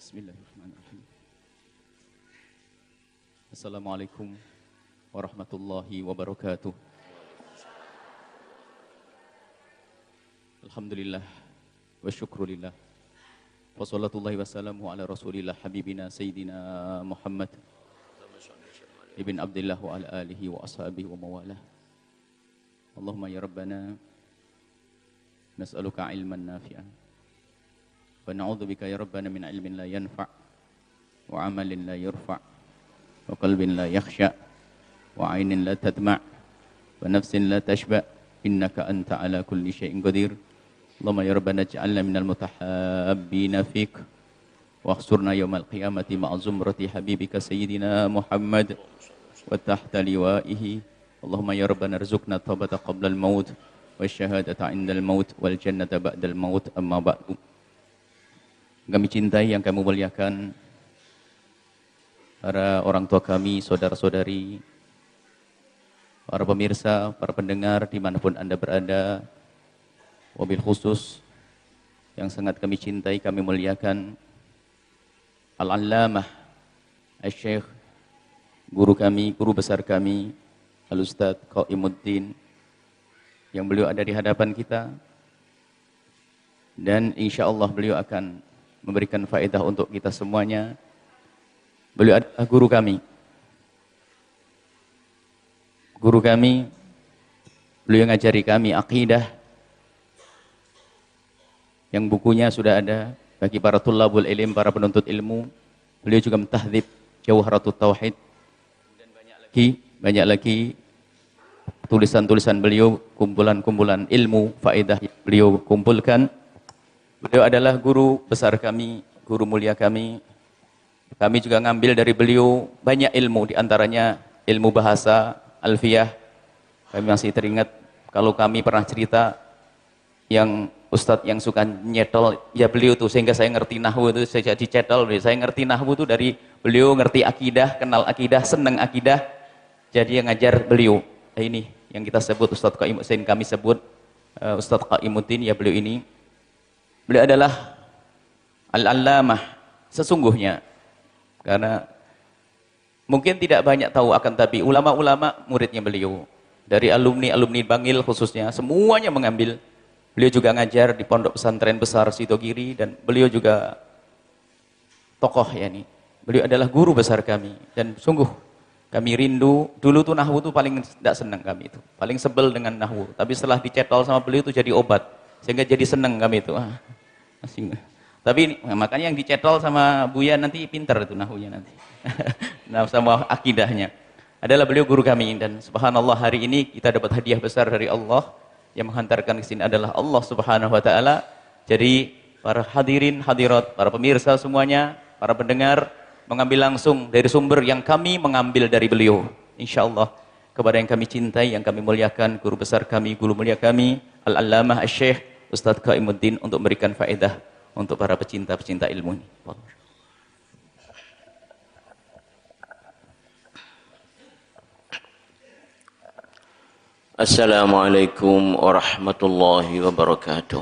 Bismillahirrahmanirrahim. Assalamualaikum warahmatullahi wabarakatuh. Alhamdulillah wa syukrulillah. Wa salatullahi wassalamu ala rasulillah habibina sayyidina Muhammad ibn Abdullah wa ala alihi wa ashabihi wa mawalah. Allahumma ya Rabbana nas'aluka ilman nafi'an. Wa na'udzubika ya Rabbana min ilmin la yanfa' wa amalin la yurfa' wa qalbin la yakhsha' wa 'ainin la tadma' wa nafsin la tashba' innaka anta 'ala kulli syai'in qadir. Allahumma ya Rabbana ij'alna minal mutahabbina fik wa khsurna yawmal qiyamati ma'a zumrati habibika sayyidina Muhammad wa tahta liwa'ihi. Allahumma ya Rabbana rzuqna taubata qabla al-maut wa syahadata 'indal maut wal jannata ba'dal maut amma ba'du. Kami cintai, yang kami muliakan, para orang tua kami, saudara-saudari, para pemirsa, para pendengar dimanapun Anda berada, wabil khusus yang sangat kami cintai, kami muliakan Al-Allamah Al-Syekh, guru kami, guru besar kami, Al-Ustadz Qaimuddin, yang beliau ada di hadapan kita, dan insya Allah beliau akan memberikan faedah untuk kita semuanya. Beliau adalah guru kami. Guru kami, beliau ngajari kami akidah, yang bukunya sudah ada bagi para tulabul ilm, para penuntut ilmu. Beliau juga mentahdzib Jawharatut Tauhid. Dan banyak lagi tulisan-tulisan beliau, kumpulan-kumpulan ilmu, faedah yang beliau kumpulkan. Beliau adalah guru besar kami, guru mulia kami. Kami juga ngambil dari beliau banyak ilmu, diantaranya ilmu bahasa, alfiyah. Kami masih teringat kalau kami pernah cerita yang ustadz yang suka nyetol, ya beliau tuh, sehingga saya ngerti nahwu itu, saya jadi cetol. Saya ngerti nahwu itu dari beliau, ngerti akidah, kenal akidah, seneng akidah. Jadi yang ngajar beliau. Ini yang kita sebut Ustadz Qaimuddin, kami sebut Ustadz Qaimuddin, ya beliau ini. Beliau adalah Al-Allamah sesungguhnya, karena mungkin tidak banyak tahu, akan tapi ulama-ulama muridnya beliau, dari alumni Bangil khususnya, semuanya mengambil. Beliau juga ngajar di pondok pesantren besar Sidogiri, dan beliau juga tokoh, yani beliau adalah guru besar kami, dan sungguh kami rindu. Dulu tuh nahwu tuh paling tidak senang kami, itu paling sebel dengan nahwu, tapi setelah dicetol sama beliau itu jadi obat, sehingga jadi senang kami itu. Tapi makanya yang dicetol sama Buya nanti pintar itu nahwunya nanti. Nah, sama akidahnya. Adalah beliau guru kami, dan subhanallah hari ini kita dapat hadiah besar dari Allah. Yang menghantarkan ke sini adalah Allah Subhanahu wa taala. Jadi para hadirin, hadirat, para pemirsa semuanya, para pendengar mengambil langsung dari sumber yang kami mengambil dari beliau. Insyaallah kepada yang kami cintai, yang kami muliakan, guru besar kami, guru mulia kami, Al-Allamah Asy-Syaikh Ustadz Qaimuddin, untuk memberikan faedah untuk para pecinta-pecinta ilmu ini. Assalamualaikum warahmatullahi wabarakatuh.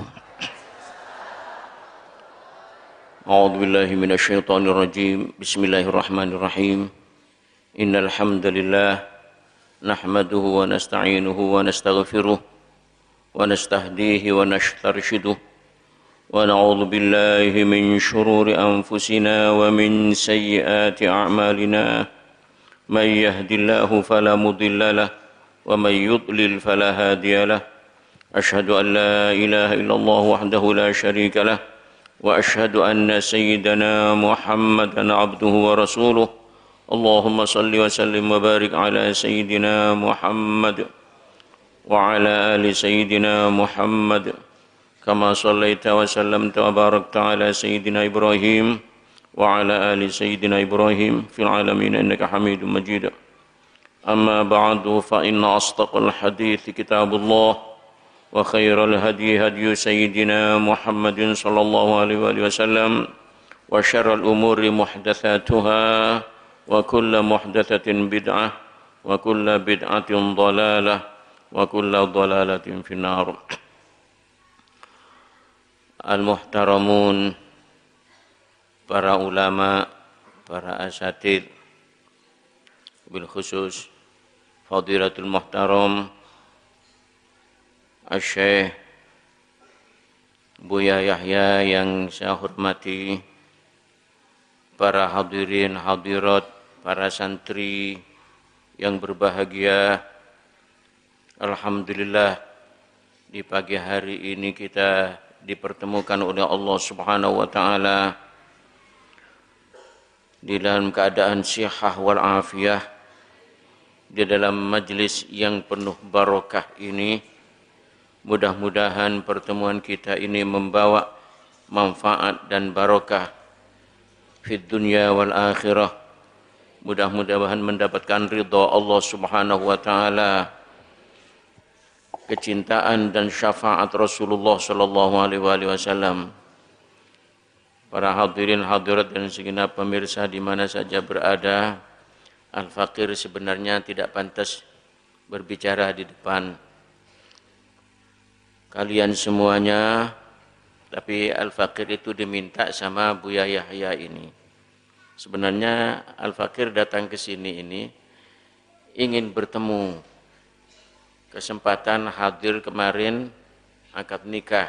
A'udzu billahi minasyaitonir rajim. Bismillahirrahmanirrahim. Innal hamdalillah nahmaduhu wa nasta'inuhu wa nastaghfiruh wa nastahdihi wa nashtarshiduh wa na'udzu billahi min shururi anfusina wa min sayyiati a'malina. May yahdihillahu fala mudilla lahu wa may yudlil fala hadiya lahu. Asyhadu an la ilaha illallah wahdahu la syarika lahu wa asyhadu anna sayyidana Muhammadan abduhu wa rasuluh. Allahumma salli wa sallim wa barik ala sayyidina Muhammad wa ala ali sayyidina Muhammad kama sallaita wa sallamta wa barakta ala sayyidina Ibrahim wa ala ali sayyidina Ibrahim fil alamin innaka Hamidum Majid. Amma ba'du, fa inna asdaqal hadits kitabullah wa khairal hadi hadi sayyidina Muhammadin sallallahu alaihi wa sallam wa syarrul umuri muhdatsatuha wa kullu muhdatsatin bid'ah wa kullu bid'atin dhalalah wa kullu dhalalatin finnar. Al-muhtaramun para ulama, para asatidz, bil khusus Fadilatul Muhtaram Asy-Syaikh Buya Yahya yang saya hormati, para hadirin hadirat, para santri yang berbahagia. Alhamdulillah, di pagi hari ini kita dipertemukan oleh Allah Subhanahu wa taala di dalam keadaan sihah wal afiyah, di dalam majlis yang penuh barokah ini. Mudah-mudahan pertemuan kita ini membawa manfaat dan barokah fid dunya wal akhirah. Mudah-mudahan mendapatkan ridha Allah Subhanahu wa taala, kecintaan dan syafaat Rasulullah sallallahu alaihi wasallam. Para hadirin hadirat dan segenap pemirsa di mana saja berada, Al-Faqir sebenarnya tidak pantas berbicara di depan kalian semuanya, tapi Al-Faqir itu diminta sama Buya Yahya ini. Sebenarnya Al-Faqir datang ke sini ini ingin bertemu. Kesempatan hadir kemarin akad nikah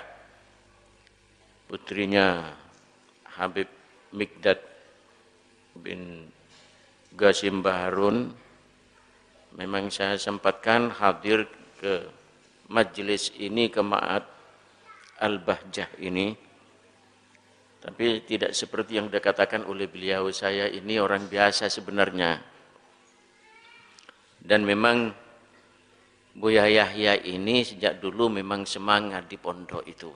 putrinya Habib Mikdad bin Qasim Baharun. Memang saya sempatkan hadir ke majelis ini, ke Ma'ad Al-Bahjah ini, tapi tidak seperti yang dikatakan oleh beliau. Saya ini orang biasa sebenarnya, dan memang Buya Yahya ini sejak dulu memang semangat di pondok itu.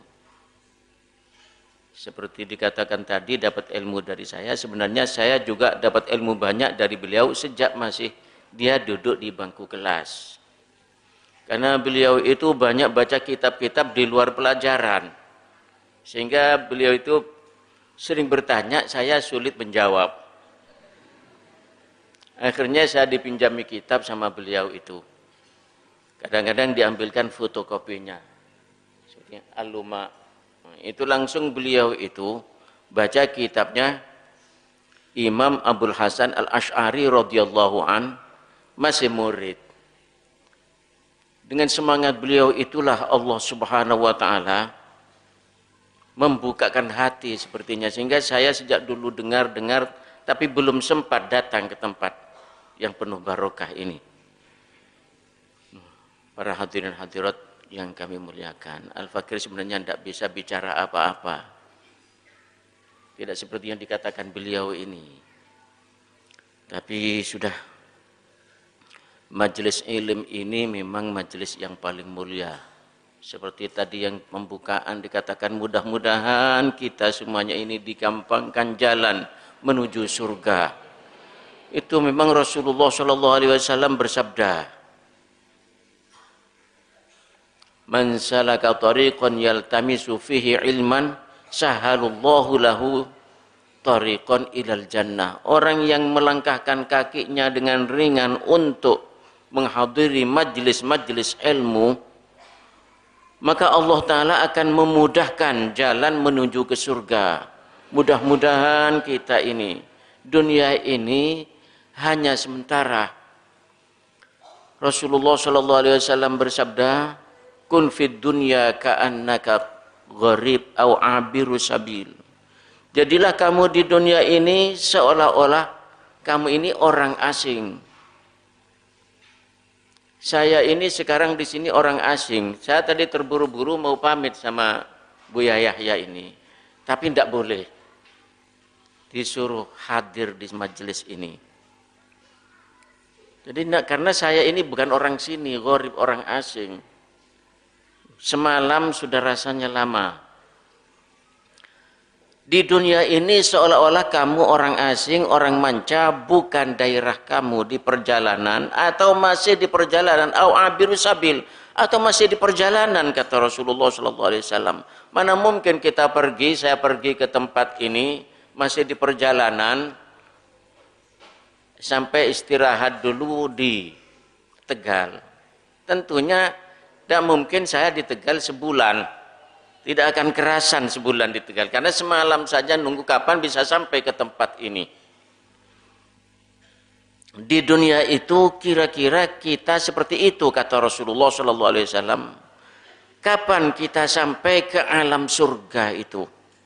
Seperti dikatakan tadi, dapat ilmu dari saya. Sebenarnya saya juga dapat ilmu banyak dari beliau sejak masih dia duduk di bangku kelas. Karena beliau itu banyak baca kitab-kitab di luar pelajaran. Sehingga beliau itu sering bertanya, saya sulit menjawab. Akhirnya saya dipinjami kitab sama beliau itu. Kadang-kadang diambilkan fotokopinya. Seperti Al-Luma. Itu langsung beliau itu baca kitabnya Imam Abdul Hasan Al-Asy'ari radhiyallahu an, masih murid. Dengan semangat beliau itulah Allah Subhanahu wa taala membukakan hati sepertinya, sehingga saya sejak dulu dengar tapi belum sempat datang ke tempat yang penuh barokah ini. Para hadirin hadirat yang kami muliakan, Al-Faqir sebenarnya tidak bisa bicara apa-apa. Tidak seperti yang dikatakan beliau ini. Tapi sudah, majelis ilmu ini memang majelis yang paling mulia. Seperti tadi yang pembukaan dikatakan, mudah-mudahan kita semuanya ini digampangkan jalan menuju surga. Itu memang Rasulullah SAW bersabda, man salaka tariqan yaltamisu fihi ilman sahalallahu lahu tariqan ilal jannah. Orang yang melangkahkan kakinya dengan ringan untuk menghadiri majlis-majlis ilmu, maka Allah Ta'ala akan memudahkan jalan menuju ke surga. Mudah-mudahan kita ini, dunia ini hanya sementara. Rasulullah SAW bersabda, kun fid dunya ka'annaka gharib au abiru sabil. Jadilah kamu di dunia ini seolah-olah kamu ini orang asing. Saya ini sekarang di sini orang asing. Saya tadi terburu-buru mau pamit sama Buya Yahya ini, tapi tidak boleh. Disuruh hadir di majelis ini. Jadi karena saya ini bukan orang sini, gharib, orang asing. Semalam sudah rasanya lama. Di dunia ini seolah-olah kamu orang asing, orang manca, bukan daerah kamu di perjalanan, atau masih di perjalanan, au abiru sabil, atau masih di perjalanan, kata Rasulullah SAW. Mana mungkin kita pergi, saya pergi ke tempat ini, masih di perjalanan, sampai istirahat dulu di Tegal. Tentunya tidak mungkin saya di Tegal sebulan. Tidak akan kerasan sebulan di Tegal. Karena semalam saja nunggu kapan bisa sampai ke tempat ini. Di dunia itu kira-kira kita seperti itu, kata Rasulullah SAW. Kapan kita sampai ke alam surga itu?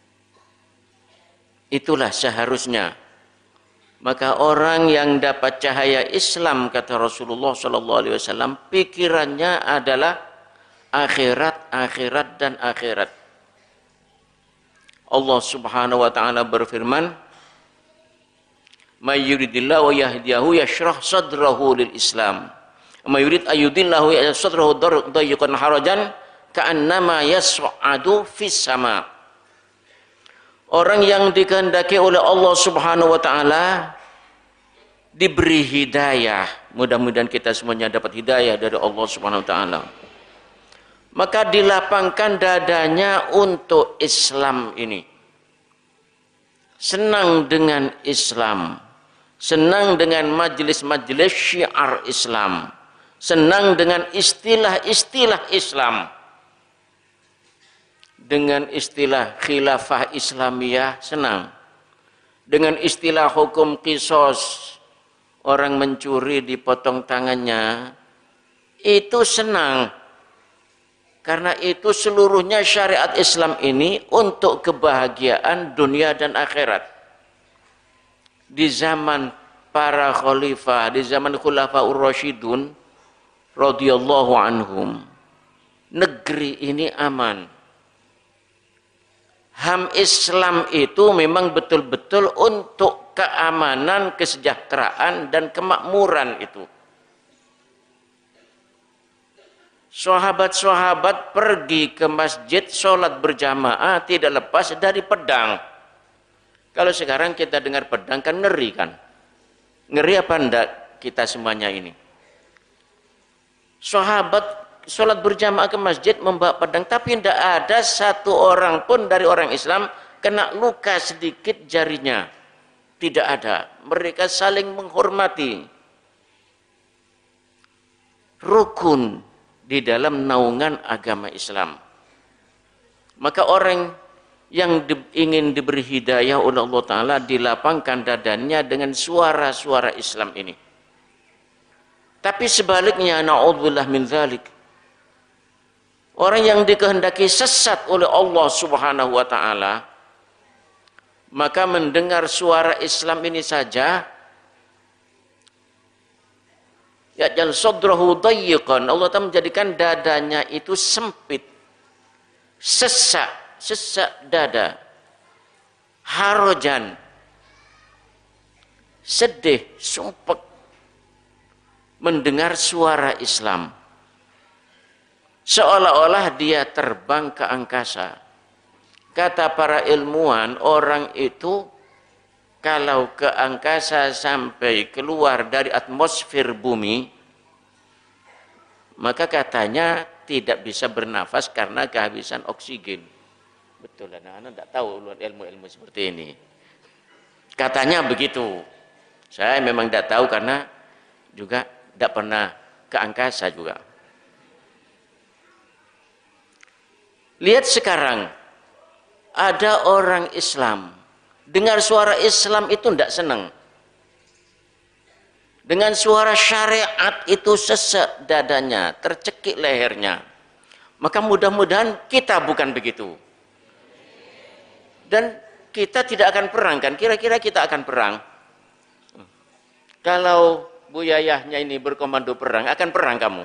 Itulah seharusnya. Maka orang yang dapat cahaya Islam, kata Rasulullah SAW, pikirannya adalah akhirat, akhirat, dan akhirat. Allah Subhanahu wa ta'ala berfirman, "May yuridillahu yahdiyahu yashrah sadrahu lil Islam. May yurid ayyudillahu yaj'al sadrahu dayyqan harajan ka'annama yas'adu fis sama." Orang yang dikehendaki oleh Allah Subhanahu wa ta'ala diberi hidayah. Mudah-mudahan kita semuanya dapat hidayah dari Allah Subhanahu wa ta'ala. Maka dilapangkan dadanya untuk Islam ini. Senang dengan Islam. Senang dengan majelis-majelis syiar Islam. Senang dengan istilah-istilah Islam. Dengan istilah khilafah Islamiyah senang. Dengan istilah hukum qisas, orang mencuri dipotong tangannya, itu senang. Karena itu seluruhnya syariat Islam ini untuk kebahagiaan dunia dan akhirat. Di zaman para khalifah, di zaman khulafaur rasyidun radhiyallahu anhum, negeri ini aman. HAM Islam itu memang betul-betul untuk keamanan, kesejahteraan, dan kemakmuran itu. Sahabat-sahabat pergi ke masjid, sholat berjamaah, tidak lepas dari pedang. Kalau sekarang kita dengar pedang kan ngeri kan? Ngeri apa enggak kita semuanya ini? Sahabat sholat berjamaah ke masjid membawa pedang, tapi tidak ada satu orang pun dari orang Islam kena luka sedikit jarinya. Tidak ada. Mereka saling menghormati. Rukun di dalam naungan agama Islam. Maka orang yang ingin diberi hidayah oleh Allah Ta'ala dilapangkan dadanya dengan suara-suara Islam ini. Tapi sebaliknya, na'udzubillah min dzalik, orang yang dikehendaki sesat oleh Allah Subhanahu wa ta'ala, maka mendengar suara Islam ini saja, ya'jal sadrahu dayyiqan, Allah Ta'ala menjadikan dadanya itu sempit, sesak dada, harajan, sedih, sumpek mendengar suara Islam. Seolah-olah dia terbang ke angkasa. Kata para ilmuwan, orang itu kalau ke angkasa sampai keluar dari atmosfer bumi, maka katanya tidak bisa bernafas karena kehabisan oksigen. Betul, anak-anak tidak tahu ilmu-ilmu seperti ini. Katanya begitu. Saya memang tidak tahu karena juga tidak pernah ke angkasa juga. Lihat sekarang, ada orang Islam, dengar suara Islam itu tidak senang. Dengan suara syariat itu sesak dadanya, tercekik lehernya. Maka mudah-mudahan kita bukan begitu. Dan kita tidak akan perang kan? Kira-kira kita akan perang. Kalau Bu Yayahnya ini berkomando perang, akan perang kamu?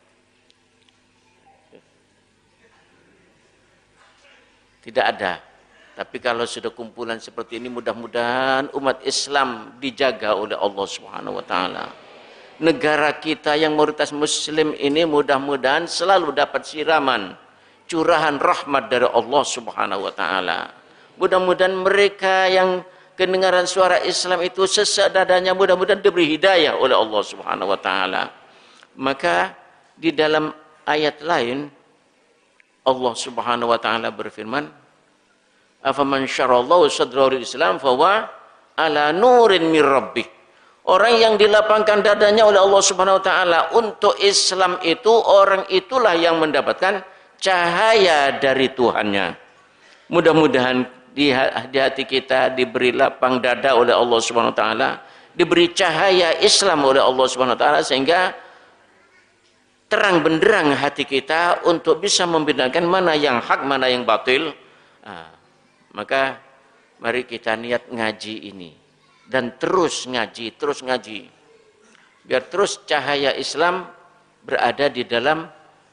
Tidak ada. Tapi kalau sudah kumpulan seperti ini, mudah-mudahan umat Islam dijaga oleh Allah Subhanahu wa ta'ala. Negara kita yang mayoritas muslim ini mudah-mudahan selalu dapat siraman, curahan rahmat dari Allah Subhanahu wa ta'ala. Mudah-mudahan mereka yang kedengaran suara Islam itu sesak dadanya, mudah-mudahan diberi hidayah oleh Allah Subhanahu wa ta'ala. Maka di dalam ayat lain Allah Subhanahu wa ta'ala berfirman, afaman syarallahu sadrahu lil Islam fahuwa ala nurin mir rabbih. Orang yang dilapangkan dadanya oleh Allah Subhanahu wa ta'ala untuk Islam itu, orang itulah yang mendapatkan cahaya dari Tuhannya. Mudah-mudahan di hati kita diberi lapang dada oleh Allah Subhanahu wa taala, diberi cahaya Islam oleh Allah Subhanahu wa taala, sehingga terang benderang hati kita untuk bisa membedakan mana yang hak, mana yang batil. Maka mari kita niat ngaji ini dan terus ngaji, biar terus cahaya Islam berada di dalam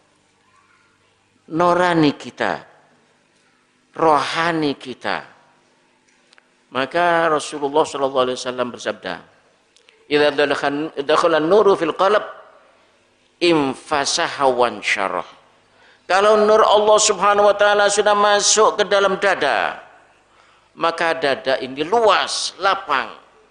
nurani kita, rohani kita. Maka Rasulullah SAW bersabda, "Idza dakhala an-nuru fil qalb, infasaha wan syarah." Kalau nur Allah Subhanahu wa taala sudah masuk ke dalam dada, maka dada ini luas, lapang.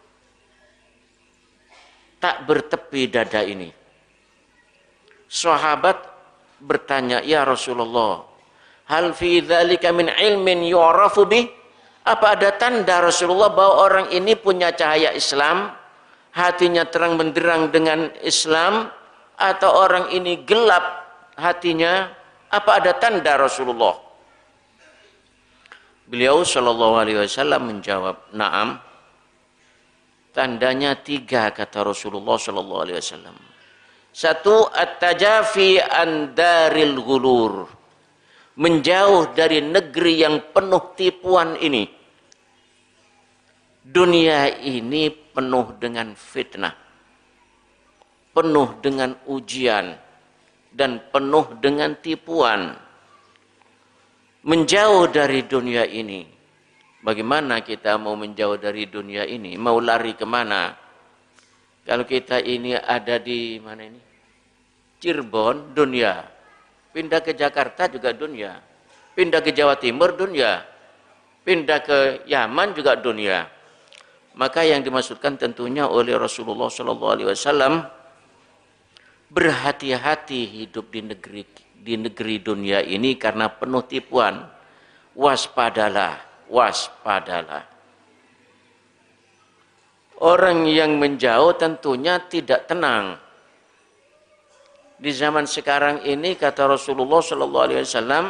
Tak bertepi dada ini. Sahabat bertanya, "Ya Rasulullah, hal fi dzalika min ilmin yu'rafu bih?" Apa ada tanda Rasulullah bahwa orang ini punya cahaya Islam, hatinya terang benderang dengan Islam, atau orang ini gelap hatinya? Apa ada tanda Rasulullah? Beliau Shallallahu Alaihi Wasallam menjawab, "Naam." Tandanya 3 kata Rasulullah Shallallahu Alaihi Wasallam. 1, at-tajafi an daril ghulur, menjauh dari negeri yang penuh tipuan ini. Dunia ini penuh dengan fitnah, penuh dengan ujian, dan penuh dengan tipuan. Menjauh dari dunia ini. Bagaimana kita mau menjauh dari dunia ini? Mau lari kemana? Kalau kita ini ada di mana ini? Cirebon, dunia. Pindah ke Jakarta juga dunia. Pindah ke Jawa Timur, dunia. Pindah ke Yaman juga dunia. Maka yang dimaksudkan tentunya oleh Rasulullah SAW, berhati-hati hidup di negeri dunia ini karena penuh tipuan. Waspadalah, waspadalah. Orang yang menjauh tentunya tidak tenang. Di zaman sekarang ini kata Rasulullah SAW,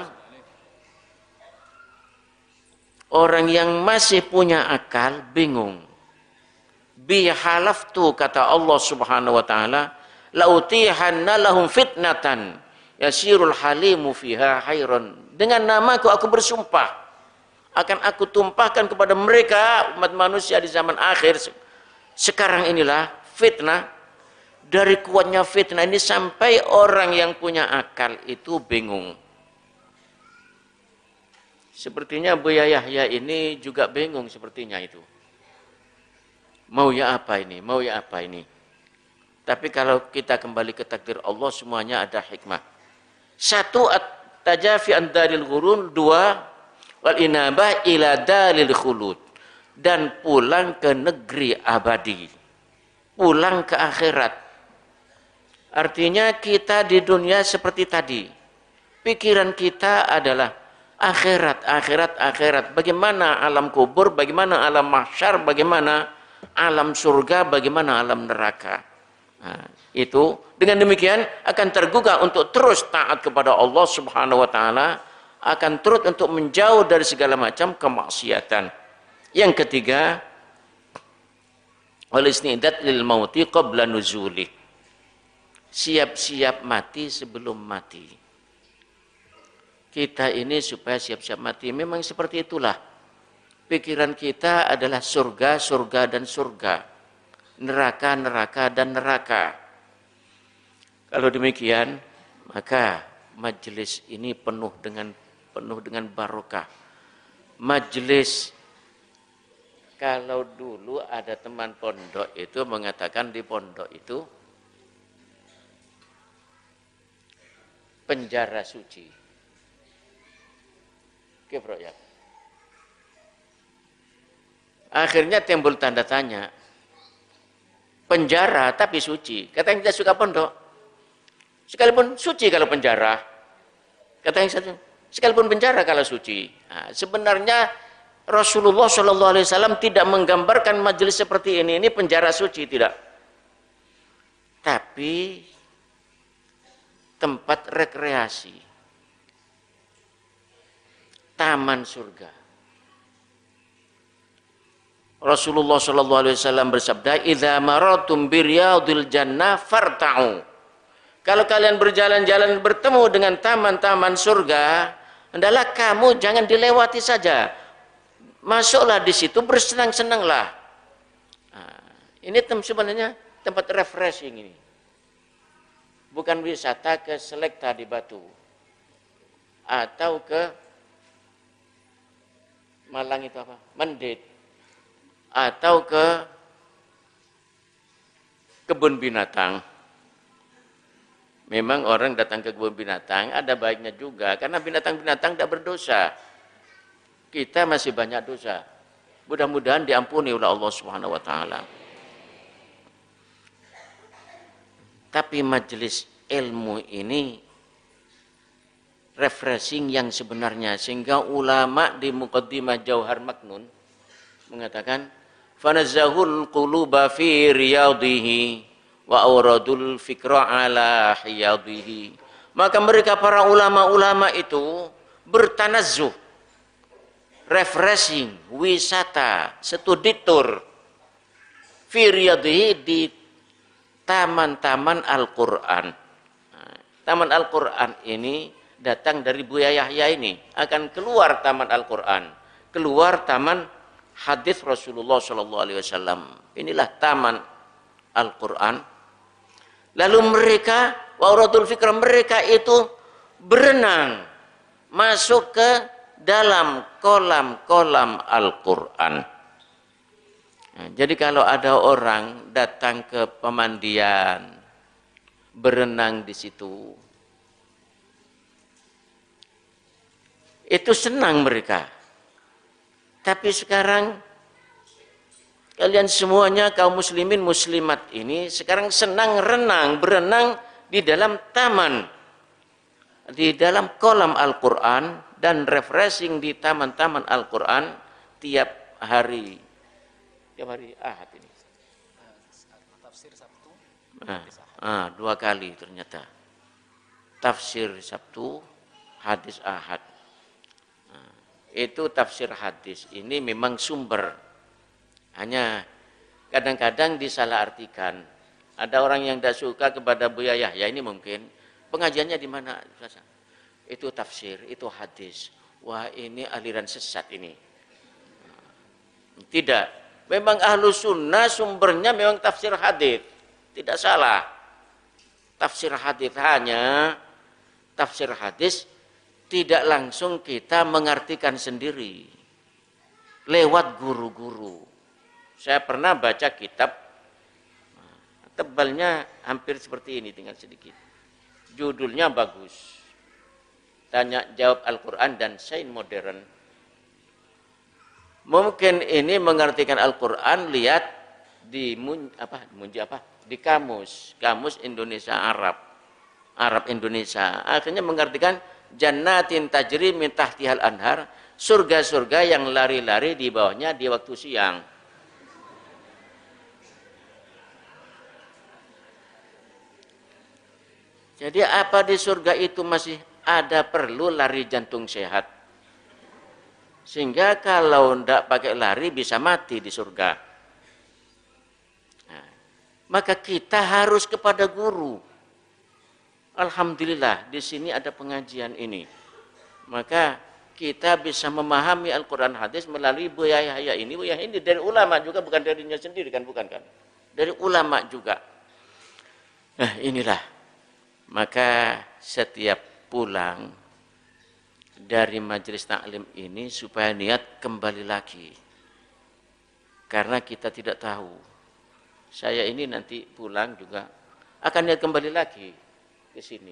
orang yang masih punya akal bingung. Bihalaftu kata Allah Subhanahu wa taala, lautihanna lahum fitnatan yasirul halimu fiha khairan. Dengan namaku aku bersumpah, akan aku tumpahkan kepada mereka umat manusia di zaman akhir sekarang inilah fitnah. Dari kuatnya fitnah ini sampai orang yang punya akal itu bingung. Sepertinya Buya Yahya ini juga bingung sepertinya itu. Mau ya apa ini? Mau ya apa ini? Tapi kalau kita kembali ke takdir Allah, semuanya ada hikmah. 1, at-tajafi an daril ghurur. 2, wal inabah ila dalil khulud. Dan pulang ke negeri abadi. Pulang ke akhirat. Artinya kita di dunia seperti tadi. Pikiran kita adalah akhirat, akhirat, akhirat. Bagaimana alam kubur, bagaimana alam mahsyar, bagaimana alam surga, bagaimana alam neraka. Nah, itu dengan demikian akan tergugah untuk terus taat kepada Allah Subhanahu wa taala, akan terus untuk menjauh dari segala macam kemaksiatan. Yang ketiga, wal istidad lil mauti qabla nuzuli. Siap-siap mati sebelum mati. Kita ini supaya siap-siap mati. Memang seperti itulah. Pikiran kita adalah surga, surga dan surga. Neraka, neraka dan neraka. Kalau demikian, maka majelis ini penuh dengan barokah. Majelis, kalau dulu ada teman pondok itu mengatakan di pondok itu penjara suci. Oke, bro ya. Akhirnya timbul tanda tanya. Penjara tapi suci. Kata yang tidak suka pondok. Sekalipun suci kalau penjara. Kata yang satu, sekalipun penjara kalau suci. Nah, sebenarnya Rasulullah SAW tidak menggambarkan majelis seperti ini. Ini penjara suci, tidak. Tapi tempat rekreasi. taman surga. Rasulullah sallallahu alaihi wasallam bersabda, "Idza maratum biryadil jannah farta'u." Kalau kalian berjalan-jalan bertemu dengan taman-taman surga, hendaklah kamu jangan dilewati saja. Masuklah di situ, bersenang-senanglah. Nah, ini sebenarnya tempat refreshing ini. Bukan wisata ke Selekta di Batu. Atau ke Malang itu apa? Mendet. Atau ke kebun binatang. Memang orang datang ke kebun binatang ada baiknya juga, karena binatang-binatang tidak berdosa. Kita masih banyak dosa. Mudah-mudahan diampuni oleh Allah Subhanahu wa taala. Tapi majelis ilmu ini refreshing yang sebenarnya, sehingga ulama di Muqaddimah Jauhar Maknun mengatakan fanazahul quluba fi riyadihi wa auradul fikra ala hiyadihi. Maka mereka para ulama-ulama itu bertanazzuh, refreshing, wisata, studitur fi riyadihi, di taman-taman Al-Quran. Nah, taman Al-Quran ini datang dari Buya Yahya ini, akan keluar taman Al-Quran, keluar taman hadis Rasulullah Sallallahu Alaihi Wasallam. Inilah taman Al-Quran. Lalu mereka, wa'uratul fikra, mereka itu berenang masuk ke dalam kolam-kolam Al-Quran. Nah, jadi kalau ada orang datang ke pemandian, berenang di situ, itu senang mereka. Tapi sekarang kalian semuanya kaum muslimin muslimat ini sekarang senang renang, berenang di dalam taman, di dalam kolam Al-Quran, dan refreshing di taman-taman Al-Quran tiap hari. Tiap hari Ahad ini. Tafsir Sabtu. Dua kali ternyata. Tafsir Sabtu, hadis Ahad. Itu tafsir hadis. Ini memang sumber. Hanya kadang-kadang disalahartikan. Ada orang yang tidak suka kepada Buya Yahya ini mungkin. Pengajiannya di mana? Itu tafsir, itu hadis. Wah, ini aliran sesat ini. Tidak. Memang ahlu sunnah sumbernya memang tafsir hadis. Tidak salah. Tafsir hadis, hanya tafsir hadis tidak langsung kita mengartikan sendiri. Lewat guru-guru. Saya pernah baca kitab, tebalnya hampir seperti ini, tinggal sedikit. Judulnya bagus. Tanya jawab Al-Quran dan Sains Modern. Mungkin ini mengartikan Al-Quran, lihat di di kamus Indonesia Arab Indonesia. Akhirnya mengartikan jannatin tajri min tahtihal anhar, surga-surga yang lari-lari di bawahnya di waktu siang. Jadi apa di surga itu masih ada perlu lari jantung sehat? Sehingga kalau tidak pakai lari bisa mati di surga. Nah, maka kita harus kepada guru. Alhamdulillah di sini ada pengajian ini. Maka kita bisa memahami Al-Quran hadis melalui Buya Yahya ini. Buya Yahya ini dari ulama juga, bukan darinya sendiri kan, bukan kan? Dari ulama juga. Nah, inilah. Maka setiap pulang dari majelis taklim ini supaya niat kembali lagi. Karena kita tidak tahu. Saya ini nanti pulang juga akan niat kembali lagi ke sini.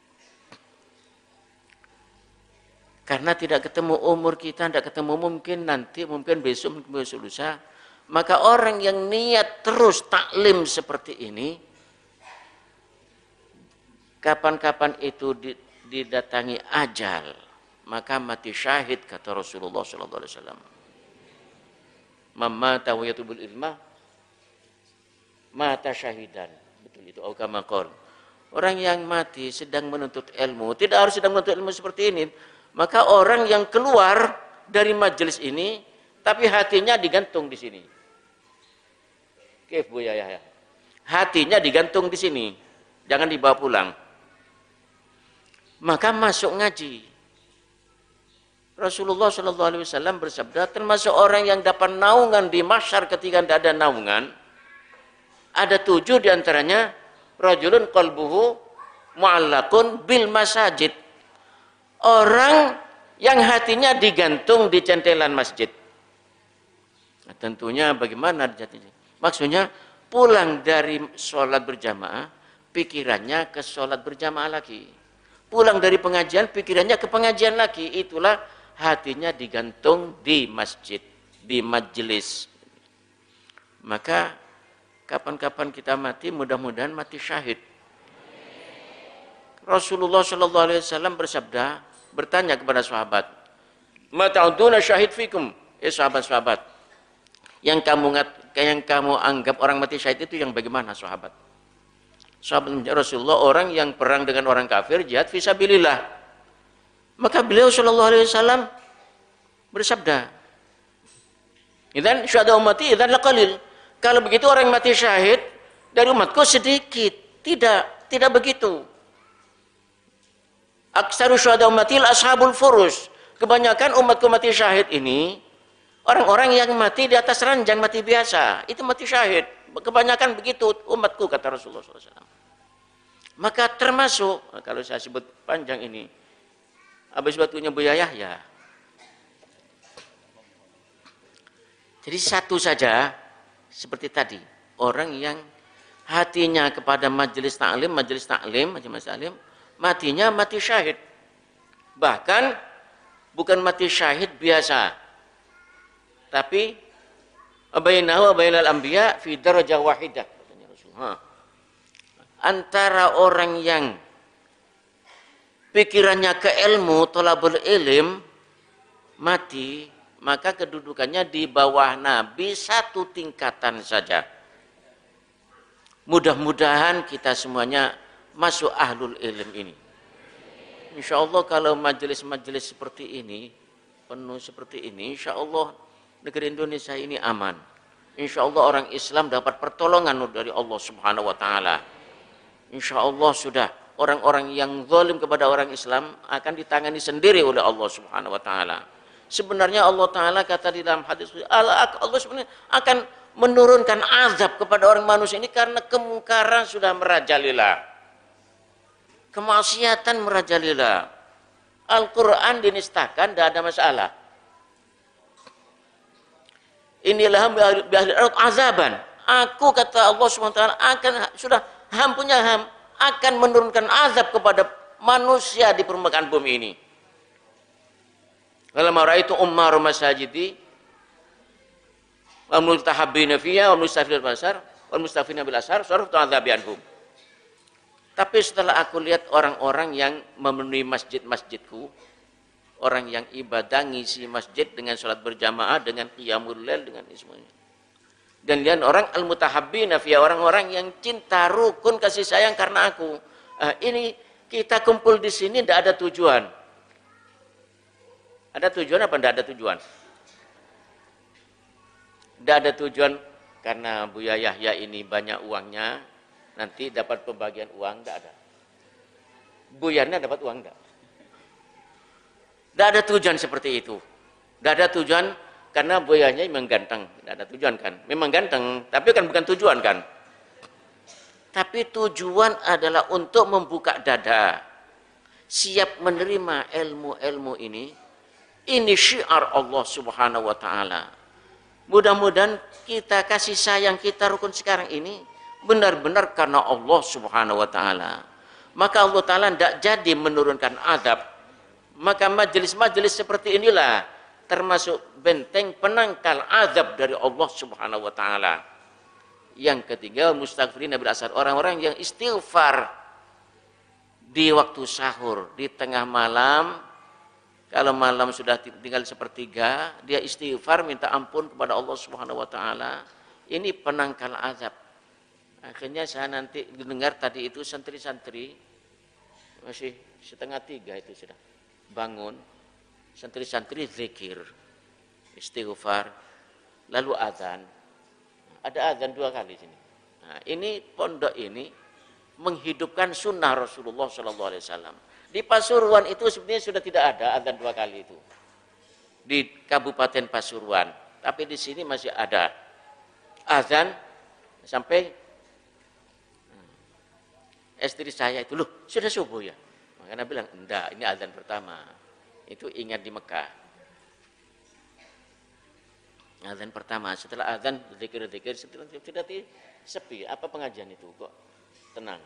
Karena tidak ketemu umur kita, tidak ketemu mungkin nanti, mungkin besok, mungkin besok lusa. Maka orang yang niat terus taklim seperti ini, kapan-kapan itu didatangi ajal, maka mati syahid, kata Rasulullah sallallahu alaihi wasallam. Mamata wa yatubul ilma mata syahidan. Betul itu aukamakol. Orang yang mati sedang menuntut ilmu, tidak harus sedang menuntut ilmu seperti ini. Maka orang yang keluar dari majelis ini, tapi hatinya digantung di sini. Oke, Bu Yahya. Hatinya digantung di sini, jangan dibawa pulang. Maka masuk ngaji. Rasulullah SAW bersabda, termasuk orang yang dapat naungan di mahsyar ketika tidak ada naungan, ada 7 diantaranya, rajulun qalbuhu mu'allaqun bil masajid. Orang yang hatinya digantung di centelan masjid. Nah, tentunya bagaimana jadinya? Maksudnya pulang dari sholat berjamaah, pikirannya ke sholat berjamaah lagi. Pulang dari pengajian, pikirannya ke pengajian lagi. Itulah hatinya digantung di masjid, di majelis. Maka kapan-kapan kita mati, mudah-mudahan mati syahid. Rasulullah SAW bersabda, bertanya kepada sahabat, "Ma ta'uduna syahid fikum?" Sahabat-sahabat, yang kamu anggap orang mati syahid itu yang bagaimana, sahabat? Sahabat menjawab, Rasulullah, orang yang perang dengan orang kafir, jihad fisabilillah. Maka beliau SAW bersabda, "Idzan syuhada ummati idzan laqalil." Kalau begitu orang yang mati syahid dari umatku sedikit. Tidak begitu. Aksaru syuhada ummati ashabul furus. Kebanyakan umatku mati syahid ini orang-orang yang mati di atas ranjang, mati biasa. Itu mati syahid. Kebanyakan begitu umatku, kata Rasulullah SAW. Maka termasuk, kalau saya sebut panjang ini, habis waktunya Bu Yahya. Jadi satu saja, seperti tadi, orang yang hatinya kepada majelis taklim, matinya mati syahid. Bahkan bukan mati syahid biasa, tapi bainahu wa bainal anbiya fi darajah wahidah, katanya Rasulullah. Antara orang yang pikirannya ke ilmu, thalabul ilm, mati, maka kedudukannya di bawah Nabi 1 tingkatan saja. Mudah-mudahan kita semuanya masuk ahlul ilm ini. Insya Allah kalau majelis-majelis seperti ini, penuh seperti ini, insya Allah negeri Indonesia ini aman. Insya Allah orang Islam dapat pertolongan dari Allah Subhanahu Wa Taala. Insya Allah sudah orang-orang yang zalim kepada orang Islam akan ditangani sendiri oleh Allah Subhanahu Wa Taala. Sebenarnya Allah Taala kata di dalam hadis, Allah sebenarnya akan menurunkan azab kepada orang manusia ini karena kemungkaran sudah merajalela, kemaksiatan merajalela. Al-Quran dinistakan, tidak ada masalah. Inilah biahli ardh azaban. Aku, kata Allah SWT, akan menurunkan azab kepada manusia di permukaan bumi ini. Walamma ra'aitu ummar masajidi wal multahabbina fiha wal mustafidina bil asar saraftu azabi anhum. Tapi setelah aku lihat orang-orang yang memenuhi masjid-masjidku, orang yang ibadah ngisi masjid dengan sholat berjamaah, dengan qiyamul lail, dengan semuanya. Dan lihat orang al-mutahabbina fiha, orang-orang yang cinta, rukun, kasih sayang karena aku. Ini kita kumpul di sini tidak ada tujuan. Ada tujuan apa tidak ada tujuan? Tidak ada tujuan karena Bu Yahya ini banyak uangnya, nanti dapat pembagian uang, tidak ada. Bu Yana dapat uang, tidak. Tidak ada tujuan seperti itu. Tidak ada tujuan karena Bu Yahya memang ganteng. Tidak ada tujuan kan. Memang ganteng, tapi kan bukan tujuan kan. Tapi tujuan adalah untuk membuka dada. Siap menerima ilmu-ilmu ini. Ini syiar Allah Subhanahu Wa Ta'ala. Mudah-mudahan kita kasih sayang kita rukun sekarang ini benar-benar karena Allah Subhanahu Wa Ta'ala. Maka Allah Ta'ala tidak jadi menurunkan adab. Maka majelis-majelis seperti inilah termasuk benteng penangkal azab dari Allah Subhanahu Wa Ta'ala. Yang ketiga, mustaghfirin bil asar, orang-orang yang istighfar di waktu sahur, di tengah malam. Kalau malam sudah tinggal sepertiga, dia istighfar minta ampun kepada Allah Subhanahu Wa Ta'ala. Ini penangkal azab. Akhirnya saya nanti dengar tadi itu santri-santri masih 2:30 itu sudah bangun, santri-santri zikir, istighfar, lalu azan. Ada azan 2 kali sini. Nah, ini pondok ini menghidupkan sunnah Rasulullah SAW. Di Pasuruan itu sebenarnya sudah tidak ada azan 2 kali itu. Di Kabupaten Pasuruan. Tapi di sini masih ada azan sampai istri saya itu, loh sudah subuh ya? Makanya bilang, enggak, ini azan pertama. Itu ingat di Mekah. Azan pertama, setelah azan zikir-zikir, setelah tidak sepi. Apa pengajian itu kok tenang?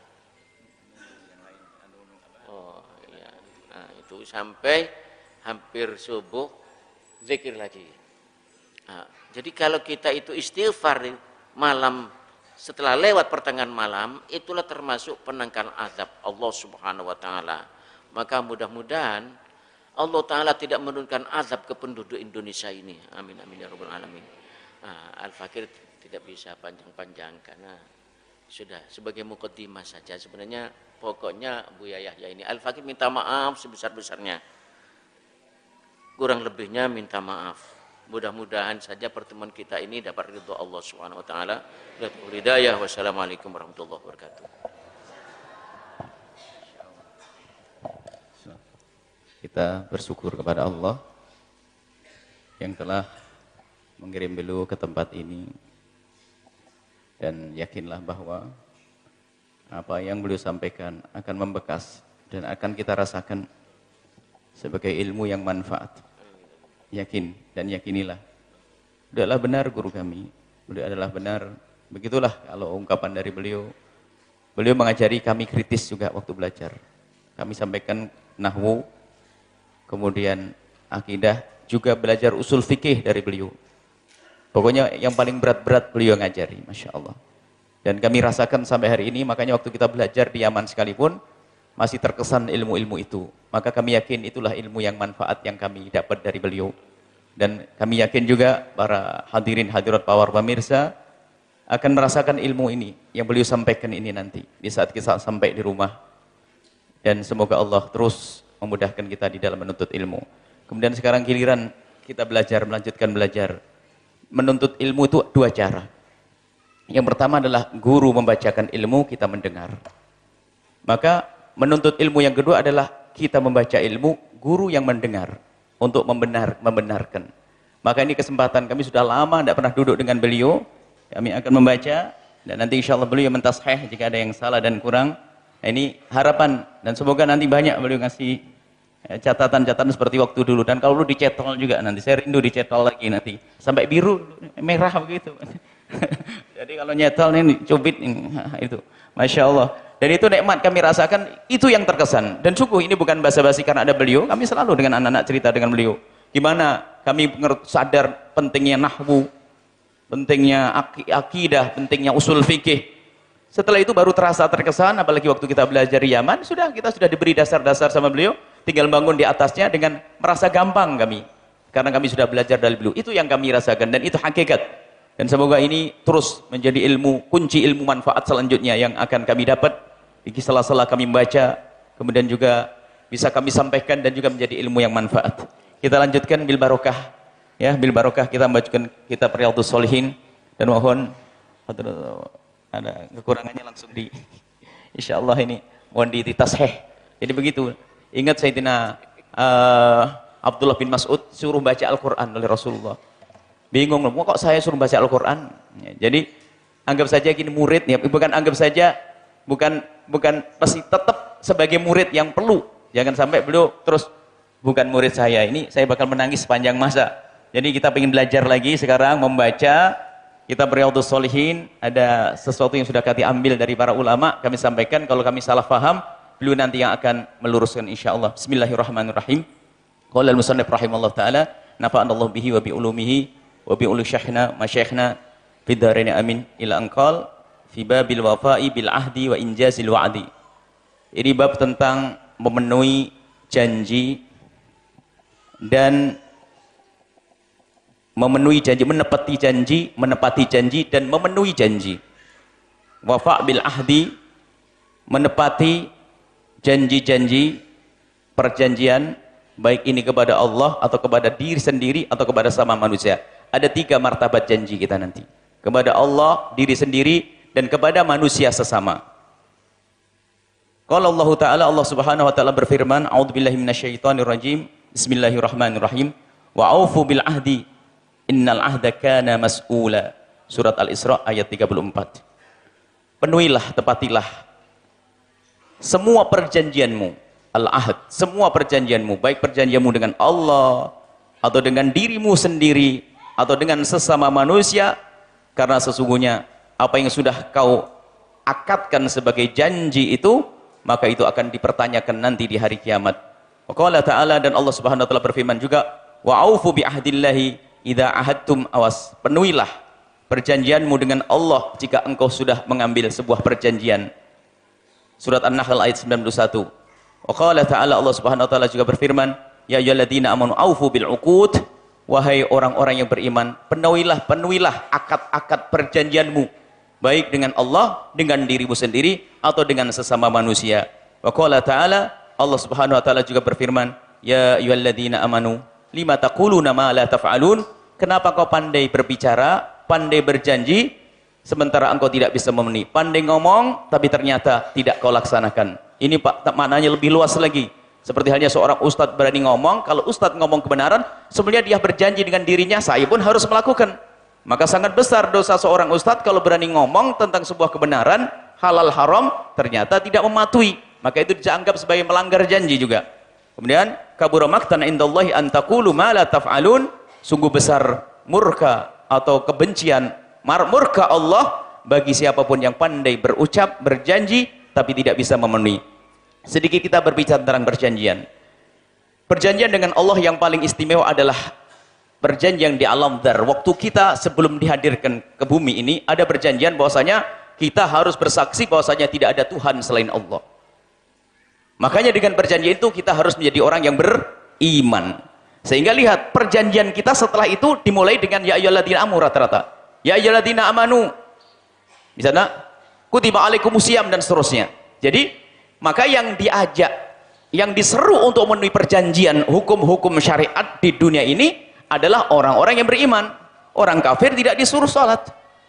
Oh iya, nah, itu sampai hampir subuh zikir lagi. Nah, jadi kalau kita itu istighfar malam setelah lewat pertengahan malam, itulah termasuk penangkal azab Allah Subhanahu wa taala. Maka mudah-mudahan Allah taala tidak menurunkan azab ke penduduk Indonesia ini. Amin amin ya rabbal alamin. Nah, Al-Fakir tidak bisa panjang-panjang karena sudah sebagai mukaddimah saja. Sebenarnya pokoknya Buya Yahya ini Al-Fakir minta maaf sebesar-besarnya. Kurang lebihnya minta maaf. Mudah-mudahan saja pertemuan kita ini dapat ridho Allah Subhanahu wa taala. Hidayah. Wassalamualaikum warahmatullahi wabarakatuh. Kita bersyukur kepada Allah yang telah mengirim beliau ke tempat ini, dan yakinlah bahwa apa yang beliau sampaikan akan membekas dan akan kita rasakan sebagai ilmu yang manfaat. Yakin dan yakinilah. Beliau adalah benar guru kami. Beliau adalah benar. Begitulah kalau ungkapan dari beliau. Beliau mengajari kami kritis juga waktu belajar. Kami sampaikan nahwu, kemudian akidah, juga belajar usul fikih dari beliau. Pokoknya yang paling berat-berat beliau ngajari, Masya Allah. Dan kami rasakan sampai hari ini, makanya waktu kita belajar di Yaman sekalipun, masih terkesan ilmu-ilmu itu. Maka kami yakin itulah ilmu yang manfaat yang kami dapat dari beliau. Dan kami yakin juga para hadirin hadirat pawar pemirsa akan merasakan ilmu ini yang beliau sampaikan ini nanti di saat kita sampai di rumah. Dan semoga Allah terus memudahkan kita di dalam menuntut ilmu. Kemudian sekarang giliran kita belajar, melanjutkan belajar. Menuntut ilmu itu 2 cara. Yang pertama adalah guru membacakan ilmu, kita mendengar. Maka menuntut ilmu yang kedua adalah kita membaca ilmu, guru yang mendengar untuk membenarkan. Maka ini kesempatan, kami sudah lama tidak pernah duduk dengan beliau. Kami akan membaca dan nanti insya Allah beliau mentasheh jika ada yang salah dan kurang. Nah, ini harapan dan semoga nanti banyak beliau ngasih catatan-catatan seperti waktu dulu, dan kalau perlu dicetol juga nanti. Saya rindu dicetol lagi nanti sampai biru merah begitu. Jadi kalau nyetol ini cubit itu, Masya Allah. Dan itu nikmat kami rasakan, itu yang terkesan. Dan sungguh ini bukan basa-basi karena ada beliau. Kami selalu dengan anak-anak cerita dengan beliau. Gimana kami sadar pentingnya nahwu, pentingnya akidah, pentingnya usul fikih. Setelah itu baru terasa terkesan, apalagi waktu kita belajar di Yaman, kita sudah diberi dasar-dasar sama beliau, tinggal bangun di atasnya dengan merasa gampang kami. Karena kami sudah belajar dari beliau. Itu yang kami rasakan dan itu hakikat. Dan semoga ini terus menjadi ilmu, kunci ilmu manfaat selanjutnya yang akan kami dapat di sela-sela kami membaca, kemudian juga bisa kami sampaikan dan juga menjadi ilmu yang manfaat. Kita lanjutkan bil barokah, ya, bil barokah kita membacakan kitab Riyadhus Shalihin dan mohon ada kekurangannya langsung di insyaallah ini mohon ditasheh. Jadi begitu. Ingat Sayyidina Abdullah bin Mas'ud suruh baca Al-Qur'an oleh Rasulullah. Bingung, kok saya suruh baca Al-Qur'an? Ya, jadi anggap saja gini murid ya, bukan anggap saja, bukan pasti tetap sebagai murid yang perlu. Jangan sampai beliau terus bukan murid saya, ini saya bakal menangis sepanjang masa. Jadi kita ingin belajar lagi sekarang membaca kitab Riyadhus Shalihin. Ada sesuatu yang sudah kami ambil dari para ulama, kami sampaikan. Kalau kami salah faham, beliau nanti yang akan meluruskan insyaallah. Bismillahirrahmanirrahim. Qala al-musannif rahimallahu taala, nafa'anallahu bihi wa bi ulumihi wa bi ulu syakhna masyayikhna fid dharain amin ila anqal fi babil wafa'i bil ahdi wa injazil wa'di. Ini bab tentang memenuhi janji dan memenuhi janji, menepati janji dan memenuhi janji. Wafa' bil ahdi, menepati janji-janji perjanjian, baik ini kepada Allah atau kepada diri sendiri atau kepada sama manusia. Ada 3 martabat janji kita nanti, kepada Allah, diri sendiri, dan kepada manusia sesama. Qala Allah Ta'ala, Allah Subhanahu wa Ta'ala berfirman, a'udzubillahi minasyaitonirrajim, bismillahirrahmanirrahim, wa aufu bil ahdi innal ahda kana mas'ula. Surat Al-Isra ayat 34. Penuhilah, tepatilah semua perjanjianmu, al-ahd, semua perjanjianmu, baik perjanjianmu dengan Allah atau dengan dirimu sendiri atau dengan sesama manusia, karena sesungguhnya apa yang sudah kau akadkan sebagai janji itu, maka itu akan dipertanyakan nanti di hari kiamat. Wa qala ta'ala, dan Allah Subhanahu wa ta'ala berfirman juga, wa aufu bi ahdillahi idza ahadtum, awas, penuhilah perjanjianmu dengan Allah jika engkau sudah mengambil sebuah perjanjian. Surat An-Nahl ayat 91. Wa qala ta'ala, Allah Subhanahu wa ta'ala juga berfirman, ya ayyuhalladzina amanu aufu bil uqud, wahai orang-orang yang beriman, penuhilah akad-akad perjanjianmu, baik dengan Allah, dengan dirimu sendiri atau dengan sesama manusia. Wa qala ta'ala, Allah Subhanahu wa ta'ala juga berfirman, ya ayyuhalladzina amanu lima taquluna ma la taf'alun, kenapa kau pandai berbicara, pandai berjanji, sementara engkau tidak bisa memenuhi? Pandai ngomong, tapi ternyata tidak kau laksanakan. Ini Pak, maknanya lebih luas lagi. Seperti halnya seorang ustadz berani ngomong, kalau ustadz ngomong kebenaran, sebenarnya dia berjanji dengan dirinya, saya pun harus melakukan. Maka sangat besar dosa seorang ustadz kalau berani ngomong tentang sebuah kebenaran, halal haram, ternyata tidak mematuhi. Maka itu dianggap sebagai melanggar janji juga. Kemudian, kabura maqtan indallahi an taqulu ma la taf'alun, sungguh besar murka atau kebencian, murka Allah bagi siapapun yang pandai berucap, berjanji, tapi tidak bisa memenuhi. Sedikit kita berbicara tentang perjanjian. Perjanjian dengan Allah yang paling istimewa adalah perjanjian di alam dzar. Waktu kita sebelum dihadirkan ke bumi ini, ada perjanjian bahwasanya kita harus bersaksi bahwasanya tidak ada Tuhan selain Allah. Makanya dengan perjanjian itu kita harus menjadi orang yang beriman. Sehingga lihat, perjanjian kita setelah itu dimulai dengan ya ayyuhalladzina amanu, rata-rata ya ayyuhalladzina amanu, misalnya kutiba alaikumusiyam dan seterusnya. Jadi maka yang diajak, yang diseru untuk memenuhi perjanjian hukum-hukum syariat di dunia ini adalah orang-orang yang beriman. Orang kafir tidak disuruh salat,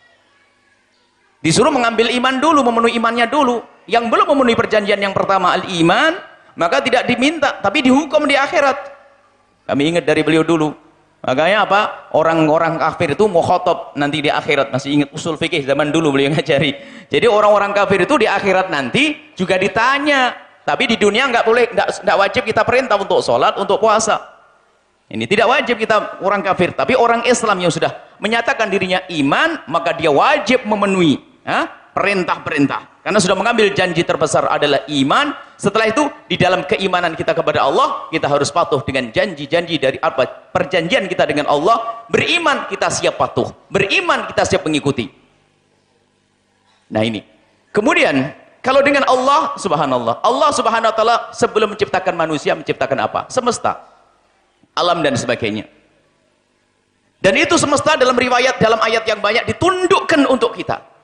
disuruh mengambil iman dulu, memenuhi imannya dulu. Yang belum memenuhi perjanjian yang pertama, al-iman, maka tidak diminta, tapi dihukum di akhirat. Kami ingat dari beliau dulu. Makanya apa? Orang-orang kafir itu mukhatab nanti di akhirat. Masih ingat usul fikih zaman dulu beliau ngajari. Jadi orang-orang kafir itu di akhirat nanti juga ditanya. Tapi di dunia nggak boleh, nggak wajib kita perintah untuk sholat, untuk puasa. Ini tidak wajib kita orang kafir. Tapi orang Islam yang sudah menyatakan dirinya iman, maka dia wajib memenuhi perintah-perintah. Karena sudah mengambil janji terbesar adalah iman. Setelah itu di dalam keimanan kita kepada Allah, kita harus patuh dengan janji-janji dari apa? Perjanjian kita dengan Allah. Beriman kita siap patuh, beriman kita siap mengikuti. Nah ini. Kemudian kalau dengan Allah, subhanallah, Allah Subhanahu wa ta'ala sebelum menciptakan manusia, menciptakan apa? Semesta, alam dan sebagainya. Dan itu semesta dalam riwayat, dalam ayat yang banyak ditundukkan untuk kita.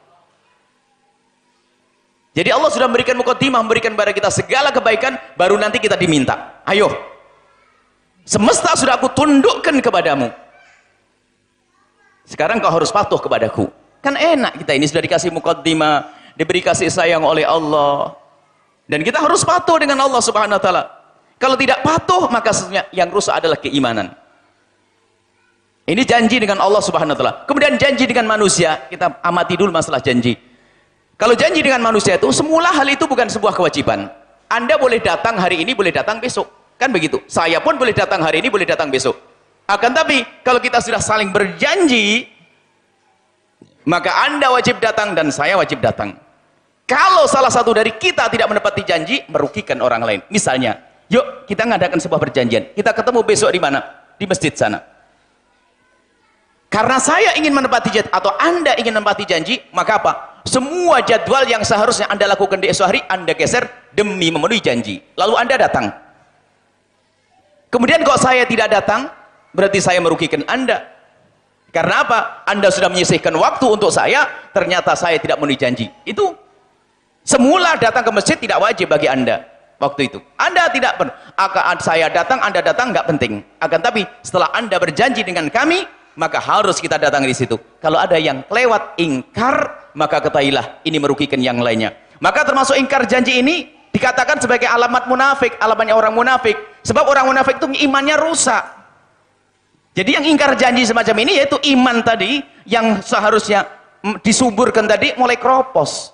Jadi Allah sudah memberikan muqaddimah, memberikan kepada kita segala kebaikan, baru nanti kita diminta, ayo, semesta sudah aku tundukkan kepadamu, sekarang kau harus patuh kepadaku. Kan enak kita ini sudah dikasih muqaddimah, diberi kasih sayang oleh Allah, dan kita harus patuh dengan Allah Subhanahu wa ta'ala. Kalau tidak patuh, maka sesungguhnya yang rusak adalah keimanan. Ini janji dengan Allah Subhanahu wa ta'ala. Kemudian janji dengan manusia, kita amati dulu masalah janji. Kalau janji dengan manusia itu, semula hal itu bukan sebuah kewajiban. Anda boleh datang hari ini, boleh datang besok. Kan begitu. Saya pun boleh datang hari ini, boleh datang besok. Akan tapi, kalau kita sudah saling berjanji, maka Anda wajib datang dan saya wajib datang. Kalau salah satu dari kita tidak menepati janji, merugikan orang lain. Misalnya, yuk kita ngadakan sebuah perjanjian. Kita ketemu besok di mana? Di masjid sana. Karena saya ingin menepati janji, atau Anda ingin menepati janji, maka apa? Semua jadwal yang seharusnya Anda lakukan di esok hari, Anda geser demi memenuhi janji. Lalu Anda datang. Kemudian kalau saya tidak datang, berarti saya merugikan Anda. Karena apa? Anda sudah menyisihkan waktu untuk saya, ternyata saya tidak memenuhi janji. Itu semula datang ke masjid tidak wajib bagi Anda. waktu itu. Anda tidak perlu. Saya datang, Anda datang, nggak penting. Akan tapi setelah Anda berjanji dengan kami, maka harus kita datang di situ. Kalau ada yang kelewat, ingkar, maka ketahuilah ini merugikan yang lainnya. Maka termasuk ingkar janji ini dikatakan sebagai alamat munafik, alamatnya orang munafik. Sebab orang munafik itu imannya rusak. Jadi yang ingkar janji semacam ini yaitu iman tadi yang seharusnya disuburkan tadi mulai keropos.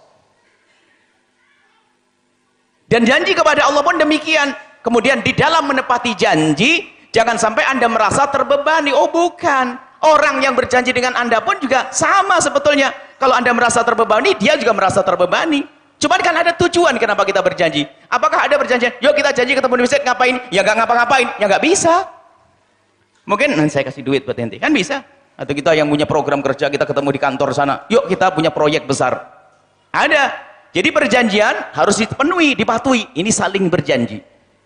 Dan janji kepada Allah pun demikian. Kemudian di dalam menepati janji, jangan sampai Anda merasa terbebani. Oh bukan, orang yang berjanji dengan Anda pun juga sama sebetulnya. Kalau Anda merasa terbebani, dia juga merasa terbebani. Cuman kan ada tujuan kenapa kita berjanji. Apakah ada perjanjian? Yuk kita janji ketemu di masjid, ngapain? Ya nggak ngapa-ngapain, ya nggak bisa. Mungkin nanti saya kasih duit buat ente, kan bisa. Atau kita yang punya program kerja, kita ketemu di kantor sana, yuk kita punya proyek besar. Ada. Jadi perjanjian harus dipenuhi, dipatuhi. Ini saling berjanji.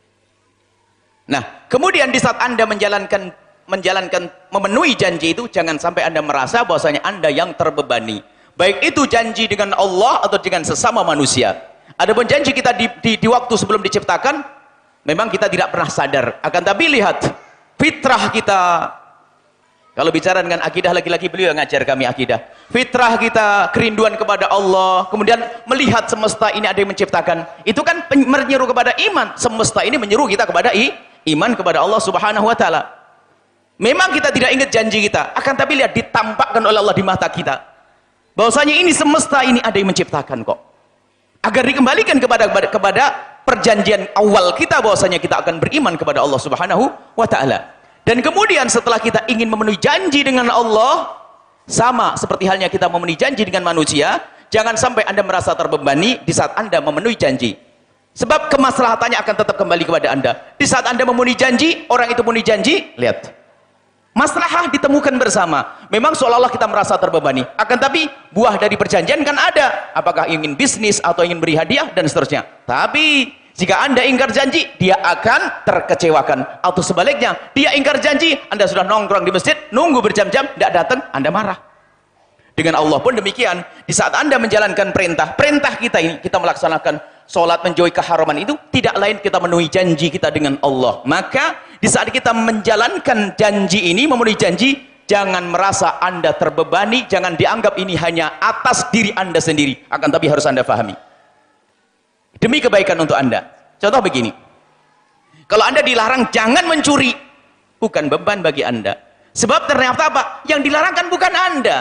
Nah, kemudian di saat Anda menjalankan memenuhi janji itu, jangan sampai Anda merasa bahwasanya Anda yang terbebani. Baik itu janji dengan Allah atau dengan sesama manusia. Adapun janji kita di waktu sebelum diciptakan, memang kita tidak pernah sadar. Akan tapi lihat fitrah kita, kalau bicara dengan akidah, lagi-lagi beliau yang ngajar kami akidah. Fitrah kita, kerinduan kepada Allah, kemudian melihat semesta ini ada yang menciptakan. Itu kan menyeru kepada iman. Semesta ini menyeru kita kepada iman kepada Allah Subhanahu wa taala. Memang kita tidak ingat janji kita, akan tapi lihat ditampakkan oleh Allah di mata kita. Bahwasanya ini semesta ini ada yang menciptakan kok. Agar dikembalikan kepada perjanjian awal kita bahwasanya kita akan beriman kepada Allah Subhanahu wa taala. Dan kemudian setelah kita ingin memenuhi janji dengan Allah, sama seperti halnya kita memenuhi janji dengan manusia, jangan sampai Anda merasa terbebani di saat Anda memenuhi janji. Sebab kemaslahatannya akan tetap kembali kepada Anda. Di saat Anda memenuhi janji, orang itu memenuhi janji, lihat. Maslahah ditemukan bersama. Memang seolah-olah kita merasa terbebani. Akan tapi buah dari perjanjian kan ada. Apakah ingin bisnis atau ingin beri hadiah dan seterusnya. Tapi jika Anda ingkar janji, dia akan terkecewakan. Atau sebaliknya, dia ingkar janji, Anda sudah nongkrong di masjid, nunggu berjam-jam, tidak datang, Anda marah. Dengan Allah pun demikian. Di saat Anda menjalankan perintah kita ini, kita melaksanakan sholat menjauhi keharaman itu, tidak lain kita memenuhi janji kita dengan Allah. Maka di saat kita menjalankan janji ini, memenuhi janji, jangan merasa Anda terbebani, jangan dianggap ini hanya atas diri Anda sendiri, akan tapi harus Anda pahami demi kebaikan untuk Anda. Contoh begini, kalau Anda dilarang jangan mencuri, bukan beban bagi Anda. Sebab ternyata apa? Yang dilarang kan bukan Anda,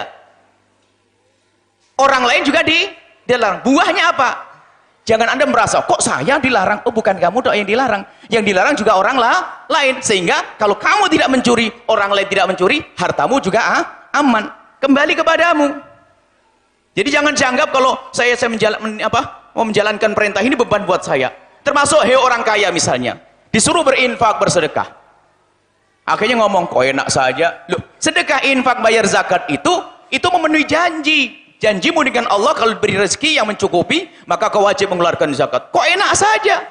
orang lain juga dilarang. Buahnya apa? Jangan Anda merasa, kok saya dilarang? Oh bukan kamu dong yang dilarang. Yang dilarang juga orang lain. Sehingga kalau kamu tidak mencuri, orang lain tidak mencuri, hartamu juga aman. Kembali kepadamu. Jadi jangan dianggap kalau saya mau menjalankan perintah ini beban buat saya. Termasuk orang kaya misalnya. Disuruh berinfak, bersedekah. Akhirnya ngomong, kok enak saja. Loh, sedekah, infak, bayar zakat itu memenuhi janji. Janjimu dengan Allah kalau beri rezeki yang mencukupi, maka kau wajib mengeluarkan zakat. Kok enak saja?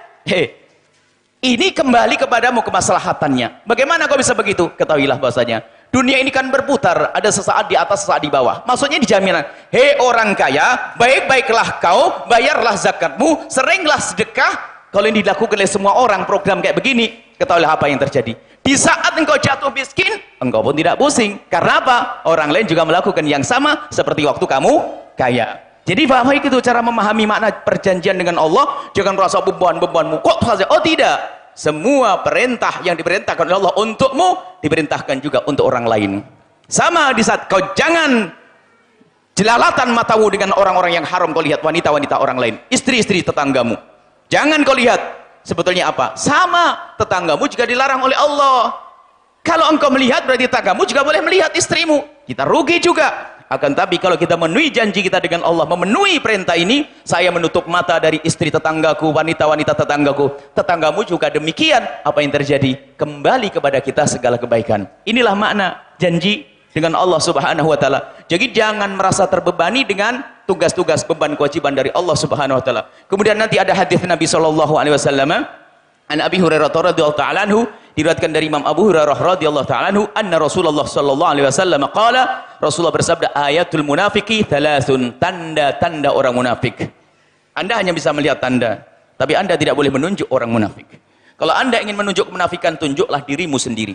Ini kembali kepadamu kemaslahatannya. Bagaimana kau bisa begitu? Ketahuilah bahasanya, dunia ini kan berputar, ada sesaat di atas, sesaat di bawah. Maksudnya di jaminan, orang kaya, baik-baiklah kau, bayarlah zakatmu, seringlah sedekah. Kalau ini dilakukan oleh semua orang, program kayak begini, ketahuilah apa yang terjadi. Di saat engkau jatuh miskin, engkau pun tidak pusing. Karena apa? Orang lain juga melakukan yang sama seperti waktu kamu kaya. Jadi paham itu cara memahami makna perjanjian dengan Allah. Jangan merasa beban-bebanmu kok saja. Oh tidak. Semua perintah yang diperintahkan oleh Allah untukmu, diperintahkan juga untuk orang lain. Sama di saat kau jangan jelalatan matamu dengan orang-orang yang haram kau lihat wanita-wanita orang lain. Istri-istri tetanggamu. Jangan kau lihat. Sebetulnya apa? Sama, tetanggamu juga dilarang oleh Allah. Kalau engkau melihat, berarti tetanggamu juga boleh melihat istrimu. Kita rugi juga. Akan tapi kalau kita memenuhi janji kita dengan Allah, memenuhi perintah ini, saya menutup mata dari istri tetanggaku, wanita-wanita tetanggaku. Tetanggamu juga demikian. Apa yang terjadi? Kembali kepada kita segala kebaikan. Inilah makna janji dengan Allah Subhanahu wa taala. Jadi jangan merasa terbebani dengan tugas-tugas beban kewajiban dari Allah Subhanahu wa taala. Kemudian nanti ada hadis Nabi sallallahu alaihi wasallam, an Abi Hurairah radhiyallahu ta'ala anhu, diriwayatkan dari Imam Abu Hurairah radhiyallahu ta'ala anhu, anna Rasulullah sallallahu alaihi wasallam qala, Rasulullah bersabda, ayatul munafiqi thalathun, tanda-tanda orang munafik. Anda hanya bisa melihat tanda. Tapi Anda tidak boleh menunjuk orang munafik. Kalau Anda ingin menunjuk kemunafikan, tunjuklah dirimu sendiri.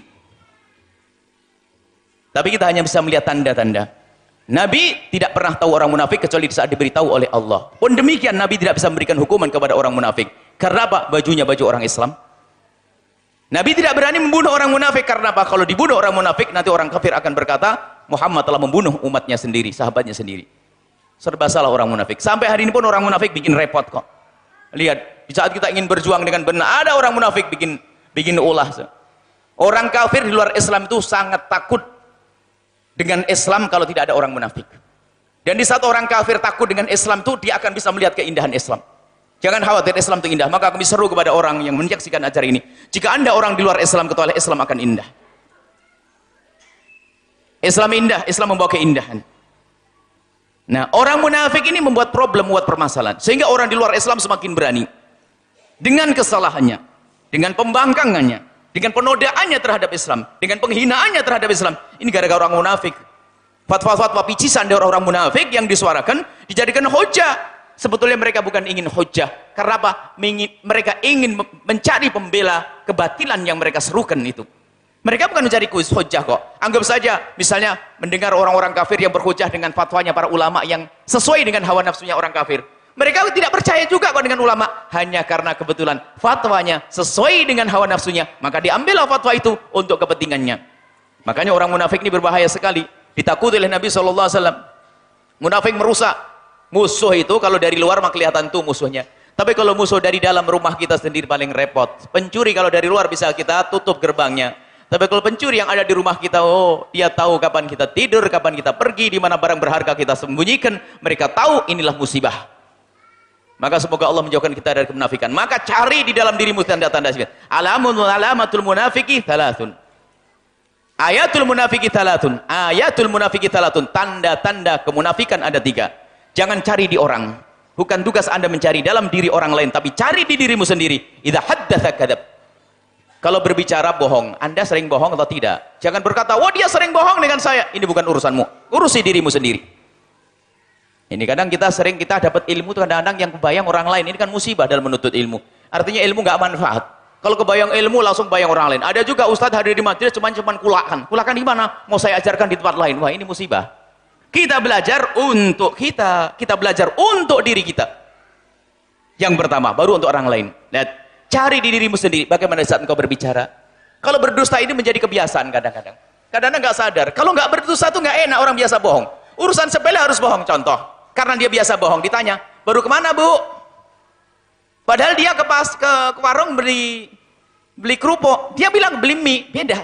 Tapi kita hanya bisa melihat tanda-tanda. Nabi tidak pernah tahu orang munafik kecuali saat diberitahu oleh Allah. Pun demikian Nabi tidak bisa memberikan hukuman kepada orang munafik. Karena apa? Bajunya baju orang Islam. Nabi tidak berani membunuh orang munafik. Karena apa? Kalau dibunuh orang munafik, nanti orang kafir akan berkata, Muhammad telah membunuh umatnya sendiri, sahabatnya sendiri. Serba salah orang munafik. Sampai hari ini pun orang munafik bikin repot kok. Lihat, di saat kita ingin berjuang dengan benar, ada orang munafik bikin ulah. Orang kafir di luar Islam itu sangat takut dengan Islam kalau tidak ada orang munafik. Dan di saat orang kafir takut dengan Islam itu, dia akan bisa melihat keindahan Islam. Jangan khawatir Islam itu indah. Maka kami seru kepada orang yang menyaksikan acara ini, jika Anda orang di luar Islam, kecuali Islam akan indah. Islam indah, Islam membawa keindahan. Nah, orang munafik ini membuat problem, membuat permasalahan. Sehingga orang di luar Islam semakin berani. Dengan kesalahannya, dengan pembangkangannya, dengan penodaannya terhadap Islam, dengan penghinaannya terhadap Islam. Ini gara-gara orang munafik. Fatwa-fatwa picisan dari orang munafik yang disuarakan, dijadikan hujah. Sebetulnya mereka bukan ingin hujah. Karena apa? Mereka ingin mencari pembela kebatilan yang mereka serukan itu. Mereka bukan mencari hujah kok. Anggap saja, misalnya mendengar orang-orang kafir yang berhujah dengan fatwanya para ulama yang sesuai dengan hawa nafsunya orang kafir. Mereka tidak percaya juga kok dengan ulama. Hanya karena kebetulan fatwanya sesuai dengan hawa nafsunya, maka diambillah fatwa itu untuk kepentingannya. Makanya orang munafik ini berbahaya sekali. Ditakuti oleh Nabi SAW. Munafik merusak. Musuh itu kalau dari luar mah kelihatan tuh musuhnya. Tapi kalau musuh dari dalam rumah kita sendiri paling repot. Pencuri kalau dari luar bisa kita tutup gerbangnya. Tapi kalau pencuri yang ada di rumah kita, oh, dia tahu kapan kita tidur, kapan kita pergi, di mana barang berharga kita sembunyikan. Mereka tahu inilah musibah. Maka semoga Allah menjauhkan kita dari kemunafikan. Maka cari di dalam dirimu tanda-tanda sifat. Alamatul munafiki thalathun. Ayatul munafiki thalathun. Ayatul munafiki thalathun. Tanda-tanda kemunafikan ada 3. Jangan cari di orang. Bukan tugas Anda mencari dalam diri orang lain, tapi cari di dirimu sendiri. Idza haddatsa kadzab. Kalau berbicara bohong, Anda sering bohong atau tidak? Jangan berkata, wah dia sering bohong dengan saya. Ini bukan urusanmu. Urusi dirimu sendiri. Ini kadang kita dapat ilmu itu kadang-kadang yang kebayang orang lain. Ini kan musibah dalam menuntut ilmu. Artinya ilmu nggak manfaat. Kalau kebayang ilmu langsung bayang orang lain. Ada juga ustadz hadir di majelis cuman kulakan. Kulakan di mana? Mau saya ajarkan di tempat lain. Wah ini musibah. Kita belajar untuk kita belajar untuk diri kita. Yang pertama, baru untuk orang lain. Lihat. Cari di dirimu sendiri, bagaimana saat engkau berbicara. Kalau berdusta ini menjadi kebiasaan kadang-kadang. Kadang-kadang nggak sadar. Kalau nggak berdusta itu nggak enak, orang biasa bohong. Urusan sepele harus bohong, contoh. Karena dia biasa bohong, ditanya, baru kemana bu? Padahal dia ke warung beli kerupuk. Dia bilang beli mie, beda.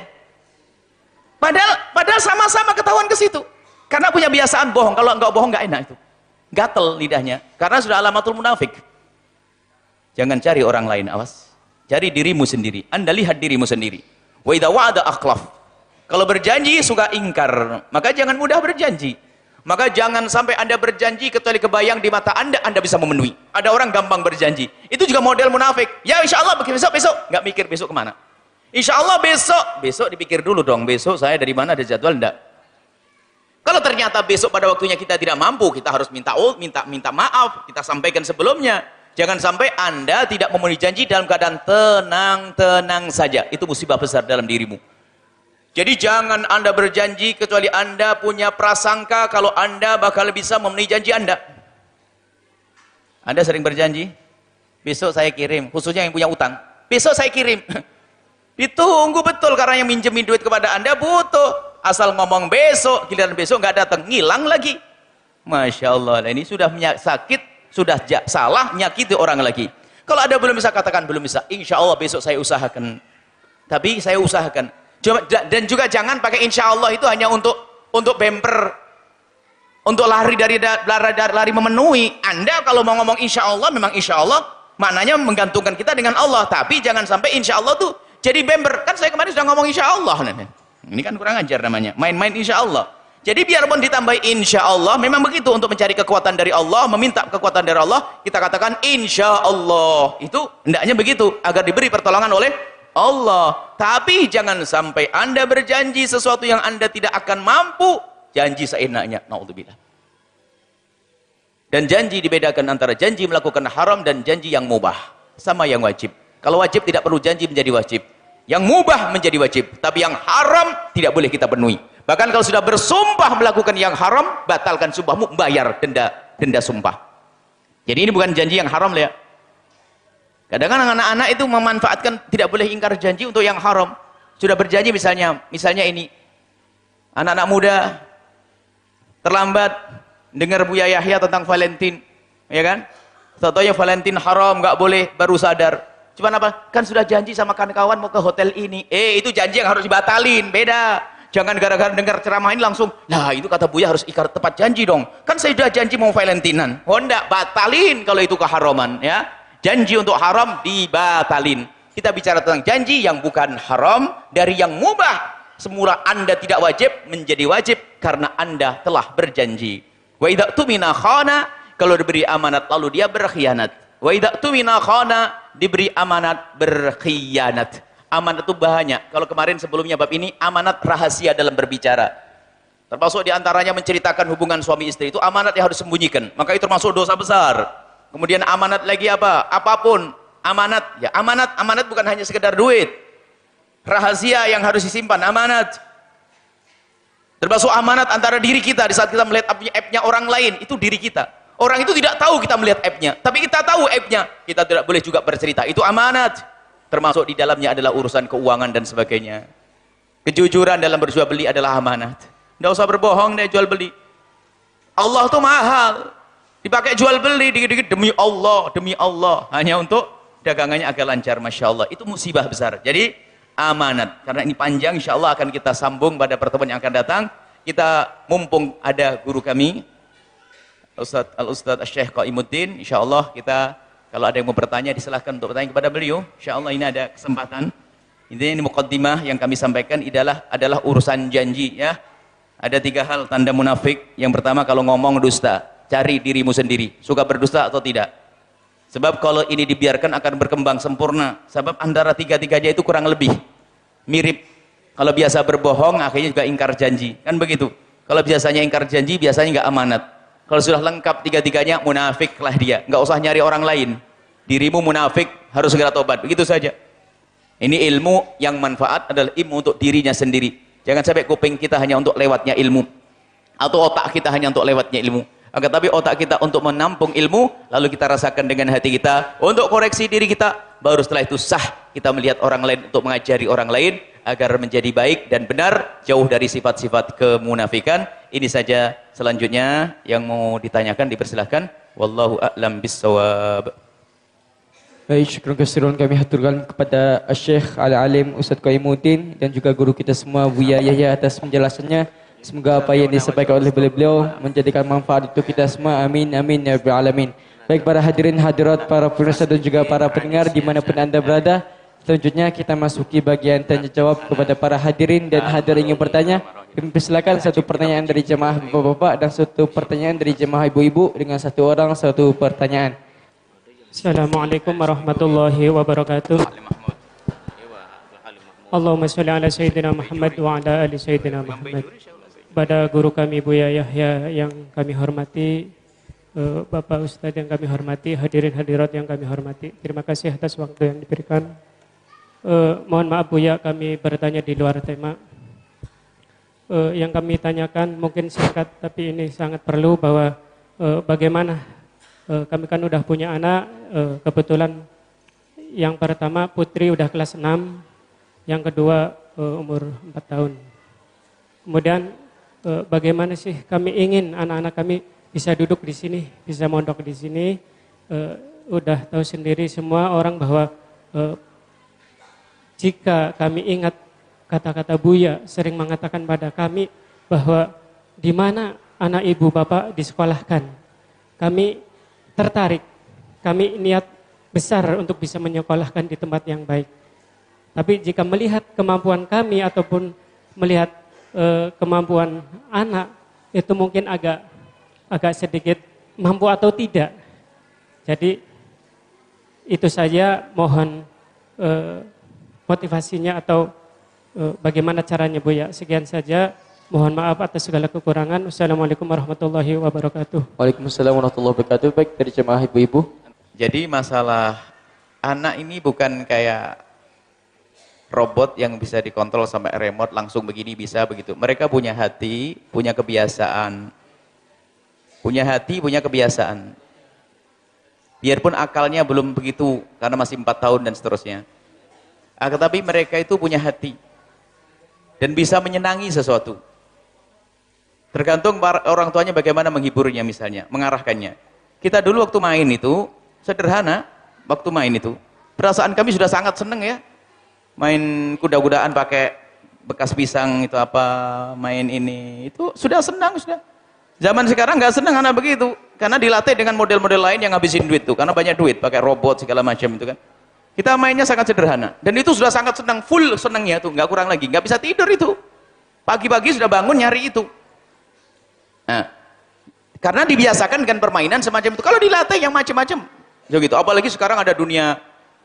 Padahal sama-sama ketahuan ke situ. Karena punya biasaan bohong. Kalau nggak bohong nggak enak itu. Gatel lidahnya. Karena sudah alamatul munafik. Jangan cari orang lain, awas. Cari dirimu sendiri. Anda lihat dirimu sendiri. Wa idza wa'ada akhlaf. Kalau berjanji suka ingkar, maka jangan mudah berjanji. Maka jangan sampai Anda berjanji kecuali kebayang di mata Anda bisa memenuhi. Ada orang gampang berjanji. Itu juga model munafik. Ya insyaallah besok. Enggak mikir besok kemana. Insyaallah besok dipikir dulu dong. Besok saya dari mana, ada jadwal enggak? Kalau ternyata besok pada waktunya kita tidak mampu, kita harus minta maaf, kita sampaikan sebelumnya. Jangan sampai Anda tidak memenuhi janji dalam keadaan tenang saja. Itu musibah besar dalam dirimu. Jadi jangan Anda berjanji kecuali Anda punya prasangka kalau Anda bakal bisa memenuhi janji Anda. Anda sering berjanji, besok saya kirim, khususnya yang punya utang. Besok saya kirim. Ditunggu betul karena yang minjemin duit kepada Anda butuh. Asal ngomong besok, giliran besok nggak datang, ngilang lagi. Masya Allah, ini sudah sakit. Sudah salah, nyakiti orang lagi. Kalau Anda belum bisa, katakan belum bisa. Insya Allah besok saya usahakan. Tapi saya usahakan. Dan juga jangan pakai insya Allah itu hanya untuk bemper, untuk lari memenuhi. Anda kalau mau ngomong insya Allah, memang insya Allah maknanya menggantungkan kita dengan Allah. Tapi jangan sampai insya Allah tuh jadi bemper. Kan saya kemarin sudah ngomong insya Allah. Ini kan kurang ajar namanya. Main-main insya Allah. Jadi biarpun ditambah insya Allah, memang begitu untuk mencari kekuatan dari Allah, meminta kekuatan dari Allah, kita katakan insya Allah. Itu hendaknya begitu, agar diberi pertolongan oleh Allah. Tapi jangan sampai Anda berjanji sesuatu yang Anda tidak akan mampu, janji seenaknya, naudzubillah. Dan janji dibedakan antara janji melakukan haram dan janji yang mubah. sama yang wajib. Kalau wajib tidak perlu janji menjadi wajib. Yang mubah menjadi wajib, tapi yang haram tidak boleh kita penuhi. Bahkan kalau sudah bersumpah melakukan yang haram, batalkan sumpahmu, bayar denda sumpah. Jadi ini bukan janji yang haram ya. Kadang-kadang anak-anak itu memanfaatkan tidak boleh ingkar janji untuk yang haram. Sudah berjanji misalnya ini anak-anak muda terlambat dengar Buya Yahya tentang Valentine, ya kan? Contohnya Valentine haram, nggak boleh, baru sadar. Cuman apa? Kan sudah janji sama kawan-kawan mau ke hotel ini. Itu janji yang harus dibatalin, beda. Jangan gara-gara dengar ceramah ini langsung, nah itu kata Buya harus ikrar tepat janji dong. Kan saya sudah janji mau Valentinan. Oh enggak, batalin kalau itu keharaman, ya. Janji untuk haram dibatalin. Kita bicara tentang janji yang bukan haram dari yang mubah. Semula Anda tidak wajib menjadi wajib karena Anda telah berjanji. Wa idza tumina khana, kalau diberi amanat lalu dia berkhianat. Wa idza tumina khana, diberi amanat berkhianat. Amanat itu banyak. Kalau kemarin sebelumnya bab ini amanat rahasia dalam berbicara. Termasuk diantaranya menceritakan hubungan suami istri itu amanat yang harus sembunyikan. Maka itu termasuk dosa besar. Kemudian amanat lagi apa? Apapun amanat. Ya amanat bukan hanya sekedar duit. Rahasia yang harus disimpan amanat. Termasuk amanat antara diri kita di saat kita melihat aibnya orang lain, itu diri kita. Orang itu tidak tahu kita melihat aibnya, tapi kita tahu aibnya. Kita tidak boleh juga bercerita. Itu amanat. Termasuk di dalamnya adalah urusan keuangan dan sebagainya. Kejujuran dalam berjual beli adalah amanat. Tidak usah berbohong deh jual beli. Allah itu mahal. Dipakai jual beli dikit-dikit demi Allah. Hanya untuk dagangannya agar lancar. Masya Allah. Itu musibah besar. Jadi amanat. Karena ini panjang, insya Allah akan kita sambung pada pertemuan yang akan datang. Kita mumpung ada guru kami, Al-Ustadz Syekh Qaimuddin, insya Allah kita kalau ada yang mau bertanya disilahkan untuk bertanya kepada beliau. Insya Allah ini ada kesempatan. Ini muqaddimah yang kami sampaikan adalah urusan janji ya. Ada 3 hal tanda munafik. Yang pertama kalau ngomong dusta, cari dirimu sendiri, suka berdusta atau tidak. Sebab kalau ini dibiarkan akan berkembang sempurna. Sebab antara tiga-tiganya itu kurang lebih mirip. Kalau biasa berbohong akhirnya juga ingkar janji, kan begitu. Kalau biasanya ingkar janji biasanya nggak amanat. Kalau sudah lengkap tiga-tiganya, munafiklah dia. Nggak usah nyari orang lain. Dirimu munafik, harus segera tobat. Begitu saja. Ini ilmu yang manfaat adalah ilmu untuk dirinya sendiri. Jangan sampai kuping kita hanya untuk lewatnya ilmu. Atau otak kita hanya untuk lewatnya ilmu. Akan tapi otak kita untuk menampung ilmu, lalu kita rasakan dengan hati kita, untuk koreksi diri kita. Baru setelah itu sah kita melihat orang lain untuk mengajari orang lain, agar menjadi baik dan benar, jauh dari sifat-sifat kemunafikan. Ini saja, selanjutnya yang mau ditanyakan dipersilahkan. Wallahu a'lam bissawab. Baik, syukur kesiron kami haturkan kepada Syekh Al-Alim Ustadz Qaimuddin dan juga guru kita semua Buya Yahya atas penjelasannya. Semoga apa yang disampaikan oleh beliau menjadikan manfaat untuk kita semua. Amin, amin, ya rabbal alamin. Baik para hadirin hadirat, para pemirsa dan juga para pendengar dimanapun Anda berada. Selanjutnya kita masuki bagian tanya jawab kepada para hadirin dan hadirin yang bertanya. Kami persilakan satu pertanyaan dari jemaah bapak-bapak dan satu pertanyaan dari jemaah ibu-ibu dengan satu orang satu pertanyaan. Assalamualaikum warahmatullahi wabarakatuh. Allahumma sholli ala sayyidina Muhammad wa ala ali sayyidina Muhammad. Pada guru kami Buya Yahya yang kami hormati, Bapak Ustadz yang kami hormati, hadirin hadirat yang kami hormati, terima kasih atas waktu yang diberikan. Mohon maaf Buya, kami bertanya di luar tema. Yang kami tanyakan mungkin singkat, tapi ini sangat perlu bahwa bagaimana kami kan udah punya anak, kebetulan yang pertama putri udah kelas 6, yang kedua umur 4 tahun. Kemudian bagaimana sih kami ingin anak-anak kami bisa duduk di sini, bisa mondok di sini. Udah tahu sendiri semua orang bahwa jika kami ingat kata-kata Buya sering mengatakan pada kami bahwa di mana anak ibu bapak disekolahkan, kami tertarik, kami niat besar untuk bisa menyekolahkan di tempat yang baik. Tapi jika melihat kemampuan kami ataupun melihat kemampuan anak, itu mungkin agak sedikit mampu atau tidak. Jadi itu saja, mohon motivasinya atau bagaimana caranya Buya. Sekian saja. Mohon maaf atas segala kekurangan. Wassalamualaikum warahmatullahi wabarakatuh. Waalaikumsalam warahmatullahi wabarakatuh. Baik, dari jemaah ibu-ibu. Jadi masalah anak ini bukan kayak robot yang bisa dikontrol sampai remote langsung begini bisa begitu. Mereka punya hati, punya kebiasaan. Punya hati, punya kebiasaan. Biarpun akalnya belum begitu karena masih 4 tahun dan seterusnya. Tetapi mereka itu punya hati dan bisa menyenangi sesuatu. Tergantung orang tuanya bagaimana menghiburnya misalnya, mengarahkannya. Kita dulu waktu main itu sederhana, waktu main itu perasaan kami sudah sangat senang ya. Main kuda-kudaan pakai bekas pisang itu apa, main ini itu sudah senang sudah. Zaman sekarang nggak senang anak begitu, karena dilatih dengan model-model lain yang ngabisin duit tuh, karena banyak duit, pakai robot segala macam itu kan. Kita mainnya sangat sederhana, dan itu sudah sangat senang, full senangnya tuh, nggak kurang lagi, nggak bisa tidur itu. Pagi-pagi sudah bangun nyari itu. Nah, karena dibiasakan dengan permainan semacam itu. Kalau dilatih yang macam-macam, gitu. Apalagi sekarang ada dunia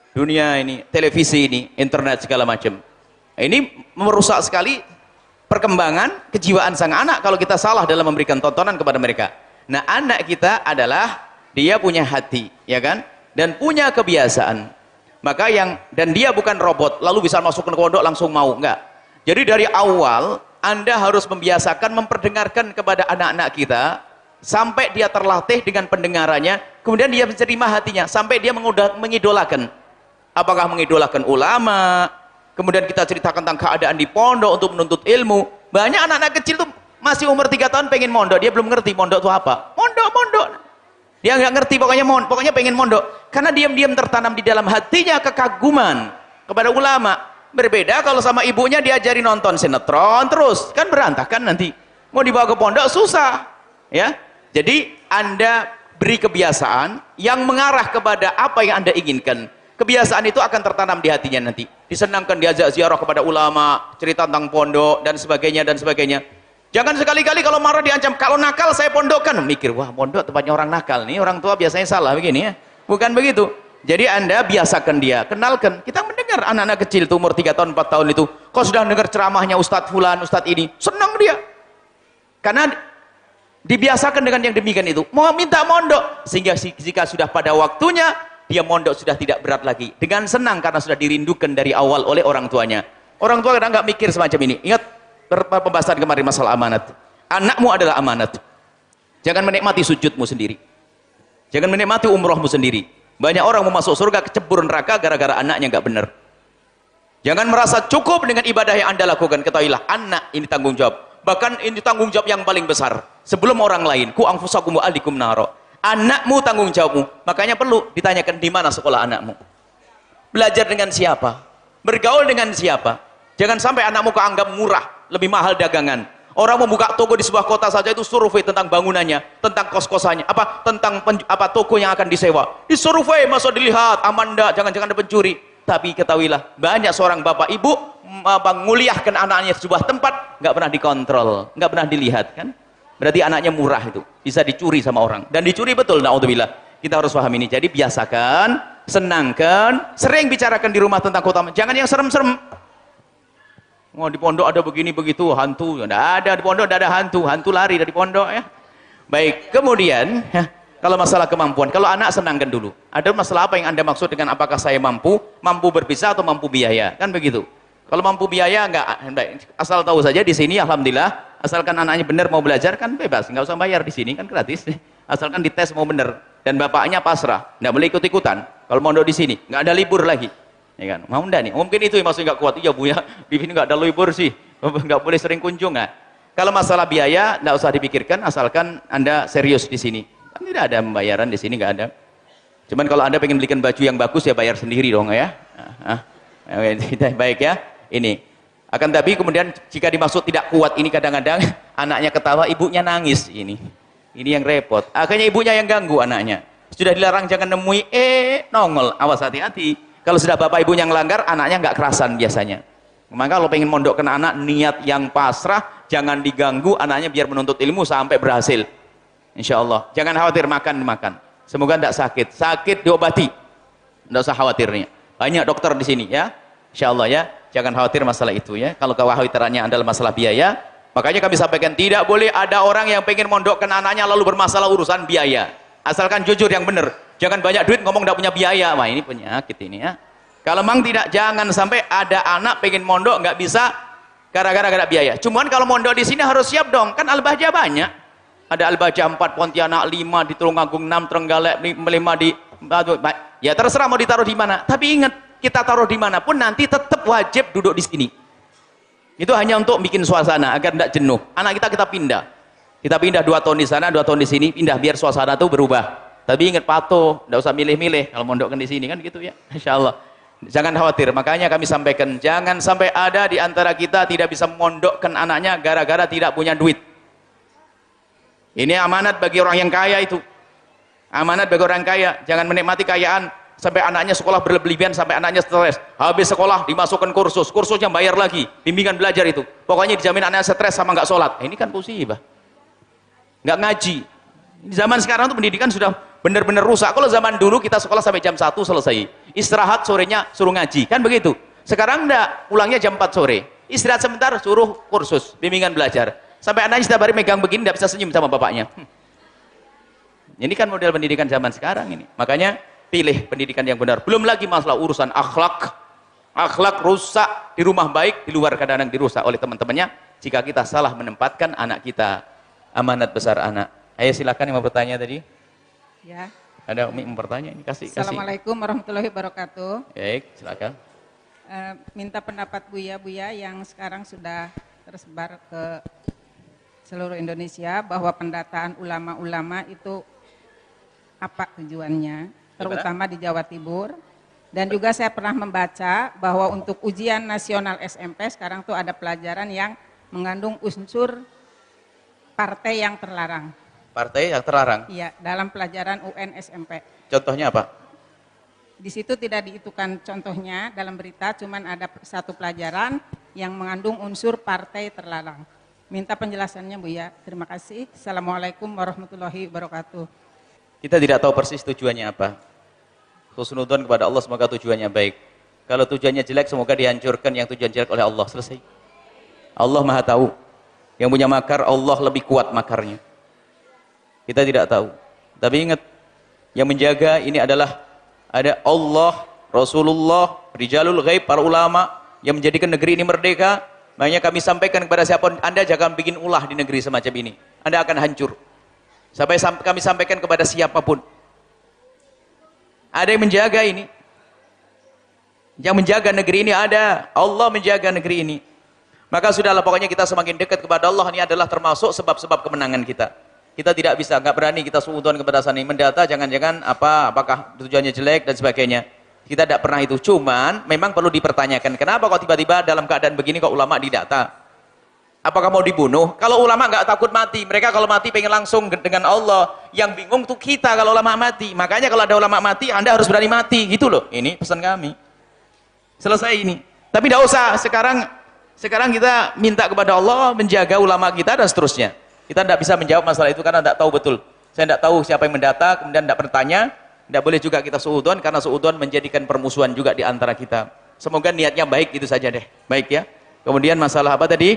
ini, televisi ini, internet segala macam. Ini merusak sekali perkembangan kejiwaan sang anak kalau kita salah dalam memberikan tontonan kepada mereka. Nah, anak kita adalah dia punya hati, ya kan? Dan punya kebiasaan. Maka dan dia bukan robot, lalu bisa masuk ke pondok langsung mau, enggak. Jadi dari awal Anda harus membiasakan memperdengarkan kepada anak-anak kita sampai dia terlatih dengan pendengarannya, kemudian dia menerima hatinya sampai dia mengidolakan. Apakah mengidolakan ulama? Kemudian kita ceritakan tentang keadaan di pondok untuk menuntut ilmu. Banyak anak-anak kecil tuh masih umur 3 tahun pengen mondok, dia belum ngerti mondok itu apa. Mondok. Dia nggak ngerti pokoknya pengen mondok. Karena diam-diam tertanam di dalam hatinya kekaguman kepada ulama. Berbeda kalau sama ibunya diajari nonton sinetron terus, kan berantakan nanti. Mau dibawa ke pondok susah, ya. Jadi Anda beri kebiasaan yang mengarah kepada apa yang Anda inginkan. Kebiasaan itu akan tertanam di hatinya nanti. Disenangkan, diajak ziarah kepada ulama, cerita tentang pondok dan sebagainya dan sebagainya. Jangan sekali-kali kalau marah diancam, kalau nakal saya pondokkan. Mikir, wah pondok tempatnya orang nakal nih, orang tua biasanya salah begini ya. Bukan begitu. Jadi Anda biasakan dia, kenalkan. Kita mendengar anak-anak kecil itu umur 3 tahun, 4 tahun itu, kau sudah dengar ceramahnya Ustadz Fulan, Ustadz ini, senang dia. Karena dibiasakan dengan yang demikian itu. Mau minta mondok, sehingga jika sudah pada waktunya, dia mondok sudah tidak berat lagi. Dengan senang karena sudah dirindukan dari awal oleh orang tuanya. Orang tua kadang nggak mikir semacam ini. Ingat pembahasan kemarin masalah amanat. Anakmu adalah amanat. Jangan menikmati sujudmu sendiri. Jangan menikmati umrohmu sendiri. Banyak orang mau masuk surga kecebur neraka gara-gara anaknya nggak benar. Jangan merasa cukup dengan ibadah yang Anda lakukan. Ketahuilah, anak ini tanggung jawab. Bahkan ini tanggung jawab yang paling besar. Sebelum orang lain. Ku anfusakum wa ahlikum naro. Anakmu tanggung jawabmu. Makanya perlu ditanyakan di mana sekolah anakmu. Belajar dengan siapa? Bergaul dengan siapa? Jangan sampai anakmu keanggap murah, lebih mahal dagangan. Orang membuka toko di sebuah kota saja itu survei tentang bangunannya, tentang kos-kosannya, tentang toko yang akan disewa. Disurvei, masa dilihat aman enggak, jangan-jangan ada pencuri. Tapi ketahuilah, banyak seorang bapak ibu menguliahkan anaknya di sebuah tempat, nggak pernah dikontrol, nggak pernah dilihat kan? Berarti anaknya murah itu, bisa dicuri sama orang. Dan dicuri betul, naudzubillah. Kita harus paham ini. Jadi biasakan, senangkan, sering bicarakan di rumah tentang keutamaan. Jangan yang serem-serem. Oh, di pondok ada begini begitu, hantu. Tidak ada di pondok, tidak ada hantu. Hantu lari dari pondok ya. Baik, kemudian kalau masalah kemampuan, kalau anak senangkan dulu. Ada masalah apa yang Anda maksud dengan apakah saya mampu berpisah atau mampu biaya? Kan begitu. Kalau mampu biaya enggak, asal tahu saja di sini alhamdulillah, asalkan anaknya benar mau belajar kan bebas, enggak usah bayar di sini kan gratis. Asalkan dites mau benar dan bapaknya pasrah, enggak boleh ikut-ikutan. Kalau mondok di sini enggak ada libur lagi. Ya kan? Mau enggak nih? Mungkin itu yang maksudnya enggak kuat. Iya Bu ya, di sini enggak ada libur sih. Enggak boleh sering kunjung enggak? Kalau masalah biaya enggak usah dipikirkan asalkan Anda serius di sini. Kan tidak ada pembayaran di sini, enggak ada. Cuman kalau Anda pengen belikan baju yang bagus ya bayar sendiri dong ya. Baik ya. Ini akan tapi kemudian jika dimaksud tidak kuat ini kadang-kadang anaknya ketawa ibunya nangis ini yang repot, akhirnya ibunya yang ganggu anaknya. Sudah dilarang jangan nemui nongol, awas hati-hati. Kalau sudah bapak ibunya yang langgar anaknya nggak kerasan biasanya. Maka kalau pengen mondok kena anak niat yang pasrah, jangan diganggu anaknya biar menuntut ilmu sampai berhasil. Insya Allah jangan khawatir makan semoga tidak sakit diobati, tidak usah khawatirnya. Banyak dokter di sini ya. Insya Allah ya, jangan khawatir masalah itu ya. Kalau kekhawatirannya adalah masalah biaya, makanya kami sampaikan tidak boleh ada orang yang pengen mondokkan anaknya lalu bermasalah urusan biaya. Asalkan jujur yang benar. Jangan banyak duit ngomong tidak punya biaya. Wah, ini penyakit ini ya. Kalau memang tidak, jangan sampai ada anak pengen mondok nggak bisa gara-gara gak ada biaya. Cuman kalau mondok di sini harus siap dong, kan Al-Bahjah banyak. Ada Al-Bahjah 4, Pontianak 5, di Tulungagung 6, Trenggalek 5 di ya terserah mau ditaruh di mana. Tapi ingat, kita taruh di mana pun nanti tetap wajib duduk di sini. Itu hanya untuk bikin suasana agar tidak jenuh. Anak kita pindah. Kita pindah 2 tahun di sana, 2 tahun di sini, pindah biar suasana itu berubah. Tapi ingat patuh, tidak usah milih-milih kalau mondokkan di sini kan gitu ya. Insyaallah. Jangan khawatir, makanya kami sampaikan, jangan sampai ada di antara kita tidak bisa memondokkan anaknya gara-gara tidak punya duit. Ini amanat bagi orang yang kaya itu. Amanat bagi orang kaya, jangan menikmati kekayaan sampai anaknya sekolah berlebihan, sampai anaknya stres. Habis sekolah dimasukkan kursus, kursusnya bayar lagi, bimbingan belajar itu. Pokoknya dijamin anaknya stres sama nggak sholat. Ini kan musibah. Nggak ngaji. Di zaman sekarang tuh pendidikan sudah benar-benar rusak. Kalau zaman dulu kita sekolah sampai jam 1 selesai. Istirahat sorenya suruh ngaji. Kan begitu. Sekarang enggak, pulangnya jam 4 sore. Istirahat sebentar suruh kursus, bimbingan belajar. Sampai anaknya setiap hari megang begini enggak bisa senyum sama bapaknya. Ini kan model pendidikan zaman sekarang ini. Makanya pilih pendidikan yang benar. Belum lagi masalah urusan akhlak. Akhlak rusak di rumah baik, di luar kadang-kadang dirusak oleh teman-temannya jika kita salah menempatkan anak kita. Amanat besar anak. Ayo silakan yang mau bertanya tadi. Ya. Ada Umi mau bertanya ini, kasih. Assalamualaikum warahmatullahi wabarakatuh. Baik, silakan. Minta pendapat Buya yang sekarang sudah tersebar ke seluruh Indonesia bahwa pendataan ulama-ulama itu apa tujuannya, terutama di Jawa Timur. Dan juga saya pernah membaca bahwa untuk ujian nasional SMP sekarang tuh ada pelajaran yang mengandung unsur partai yang terlarang. Partai yang terlarang? Iya, dalam pelajaran UN SMP. Contohnya apa? Di situ tidak diitukan contohnya dalam berita, cuman ada satu pelajaran yang mengandung unsur partai terlarang. Minta penjelasannya Buya. Terima kasih. Assalamualaikum warahmatullahi wabarakatuh. Kita tidak tahu persis tujuannya apa. Husnudzon kepada Allah semoga tujuannya baik. Kalau tujuannya jelek semoga dihancurkan yang tujuan jelek oleh Allah. Selesai. Allah Maha tahu. Yang punya makar Allah lebih kuat makarnya. Kita tidak tahu. Tapi ingat, yang menjaga ini adalah ada Allah, Rasulullah, Rijalul Ghaib, para ulama yang menjadikan negeri ini merdeka. Makanya kami sampaikan kepada siapapun, Anda jangan bikin ulah di negeri semacam ini. Anda akan hancur. Sampai kami sampaikan kepada siapapun. Ada yang menjaga ini. Yang menjaga negeri ini ada. Allah menjaga negeri ini. Maka sudahlah, pokoknya kita semakin dekat kepada Allah, ini adalah termasuk sebab-sebab kemenangan kita. Kita tidak bisa, nggak berani kita suudzon kepada sana, mendata, jangan-jangan apakah tujuannya jelek dan sebagainya. Kita tidak pernah itu. Cuman memang perlu dipertanyakan, kenapa kok tiba-tiba dalam keadaan begini kok ulama didata? Apakah mau dibunuh? Kalau ulama nggak takut mati, mereka kalau mati pengen langsung dengan Allah. Yang bingung tuh kita kalau ulama mati. Makanya kalau ada ulama mati, Anda harus berani mati, gitu loh. Ini pesan kami. Selesai ini. Tapi tidak usah sekarang kita minta kepada Allah menjaga ulama kita dan seterusnya. Kita tidak bisa menjawab masalah itu karena tidak tahu betul. Saya tidak tahu siapa yang mendata, kemudian tidak bertanya. Tidak boleh juga kita suudzon karena suudzon menjadikan permusuhan juga di antara kita. Semoga niatnya baik, itu saja deh. Baik ya. Kemudian masalah apa tadi?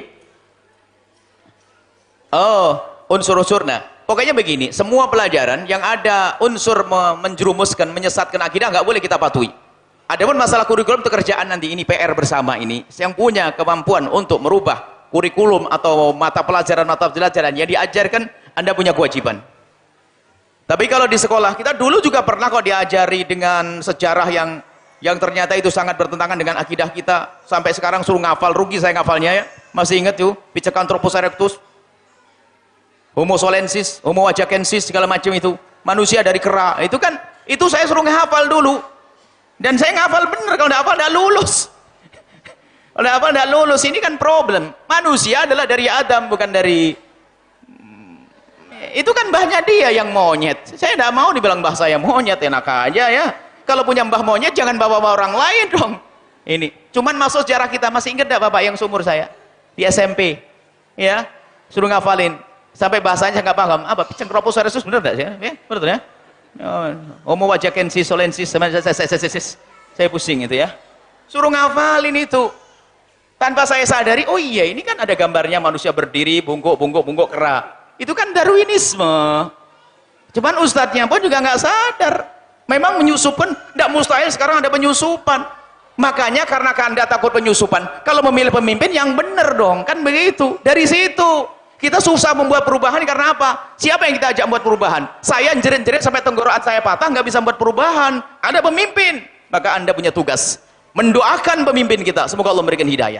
Oh, unsur-unsur. Nah, pokoknya begini, semua pelajaran yang ada unsur menjerumuskan, menyesatkan akidah nggak boleh kita patuhi. Adapun masalah kurikulum itu kerjaan nanti, ini PR bersama ini. Yang punya kemampuan untuk merubah kurikulum atau mata pelajaran yang diajarkan, Anda punya kewajiban. Tapi kalau di sekolah, kita dulu juga pernah kok diajari dengan sejarah yang ternyata itu sangat bertentangan dengan akidah kita. Sampai sekarang suruh ngafal, rugi saya ngafalnya ya. Masih ingat tuh, Pithecanthropus erectus, Homo solensis, Homo wajakensis, segala macam itu. Manusia dari kera, itu kan, itu saya suruh ngafal dulu. Dan saya ngafal bener, kalau nggak hafal nggak lulus. Kalau nggak hafal nggak lulus, ini kan problem. Manusia adalah dari Adam, bukan dari... Itu kan mbahnya dia yang monyet. Saya tidak mau dibilang mbah saya monyet, enak aja ya. Kalau punya mbah monyet, jangan bawa-bawa orang lain dong. Ini, cuman masuk sejarah kita, masih ingat tidak Bapak yang seumur saya? Di SMP, ya, suruh ngafalin. Sampai bahasanya nggak paham. Apa? Pithecanthropus erectus, bener nggak sih? Ya, betul ya? Homo wajakensis, solensis, saya pusing itu ya. Suruh ngafalin itu. Tanpa saya sadari, oh iya ini kan ada gambarnya manusia berdiri, bungkuk kera. Itu kan Darwinisme. Cuman ustadznya pun juga nggak sadar. Memang menyusupkan, tidak mustahil sekarang ada penyusupan. Makanya karena Anda takut penyusupan, kalau memilih pemimpin yang benar dong, kan begitu. Dari situ kita susah membuat perubahan karena apa? Siapa yang kita ajak membuat perubahan? Saya jerit-jerit sampai tenggorokan saya patah, nggak bisa membuat perubahan. Ada pemimpin, maka Anda punya tugas mendoakan pemimpin kita, semoga Allah memberikan hidayah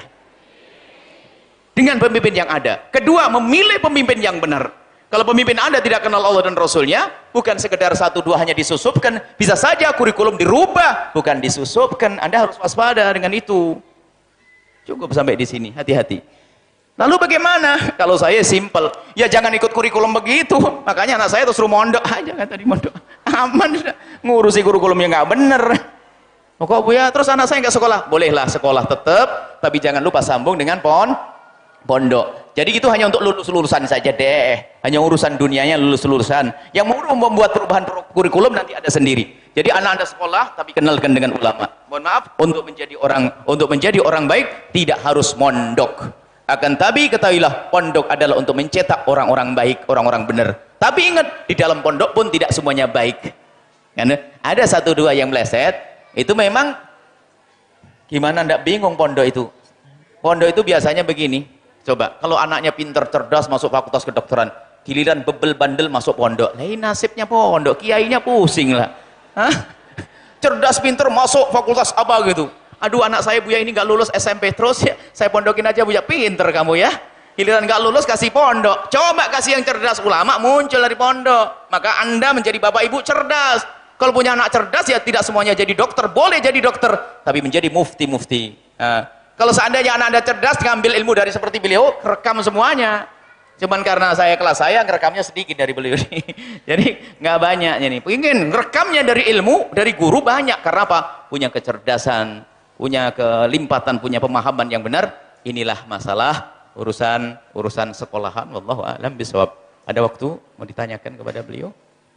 dengan pemimpin yang ada. Kedua, memilih pemimpin yang benar. Kalau pemimpin Anda tidak kenal Allah dan Rasulnya, bukan sekedar satu dua hanya disusupkan, bisa saja kurikulum dirubah, bukan disusupkan. Anda harus waspada dengan itu. Cukup sampai di sini, hati-hati. Lalu bagaimana? Kalau saya simpel, ya jangan ikut kurikulum begitu. Makanya anak saya terus suruh mondok aja, kan tadi mondok. Aman sudah, ngurusi kurikulum yang nggak bener. Oh, kok Bu ya, terus anak saya nggak sekolah? Bolehlah sekolah tetap, tapi jangan lupa sambung dengan pondok. Jadi itu hanya untuk lulus-lulusan saja deh. Hanya urusan dunianya lulus-lulusan. Yang mau membuat perubahan kurikulum nanti ada sendiri. Jadi anak Anda sekolah tapi kenalkan dengan ulama. Mohon maaf, untuk menjadi orang baik tidak harus mondok. Akan tapi ketahuilah, pondok adalah untuk mencetak orang-orang baik, orang-orang benar. Tapi ingat, di dalam pondok pun tidak semuanya baik. Karena ada satu dua yang meleset, itu memang gimana ndak bingung pondok itu. Pondok itu biasanya begini. Coba, kalau anaknya pinter, cerdas, masuk fakultas kedokteran, giliran bebel bandel masuk pondok. Lain nasibnya pondok, kiainya pusing lah. Hah? Cerdas, pinter, masuk fakultas apa gitu. Aduh, anak saya Buya ini nggak lulus SMP terus ya, saya pondokin aja Buya. Pinter kamu ya. Giliran nggak lulus kasih pondok. Coba kasih yang cerdas, ulama muncul dari pondok. Maka Anda menjadi bapak ibu cerdas. Kalau punya anak cerdas ya tidak semuanya jadi dokter, boleh jadi dokter, tapi menjadi mufti-mufti. Kalau seandainya anak Anda cerdas, ngambil ilmu dari seperti beliau, rekam semuanya. Cuman karena saya kelas saya, ngerekamnya sedikit dari beliau. Jadi nggak banyaknya nih. Ingin rekamnya dari ilmu, dari guru banyak. Karena apa? Punya kecerdasan, punya kelimpatan, punya pemahaman yang benar. Inilah masalah urusan sekolahan. Wallahu a'lam bishawab. Ada waktu mau ditanyakan kepada beliau?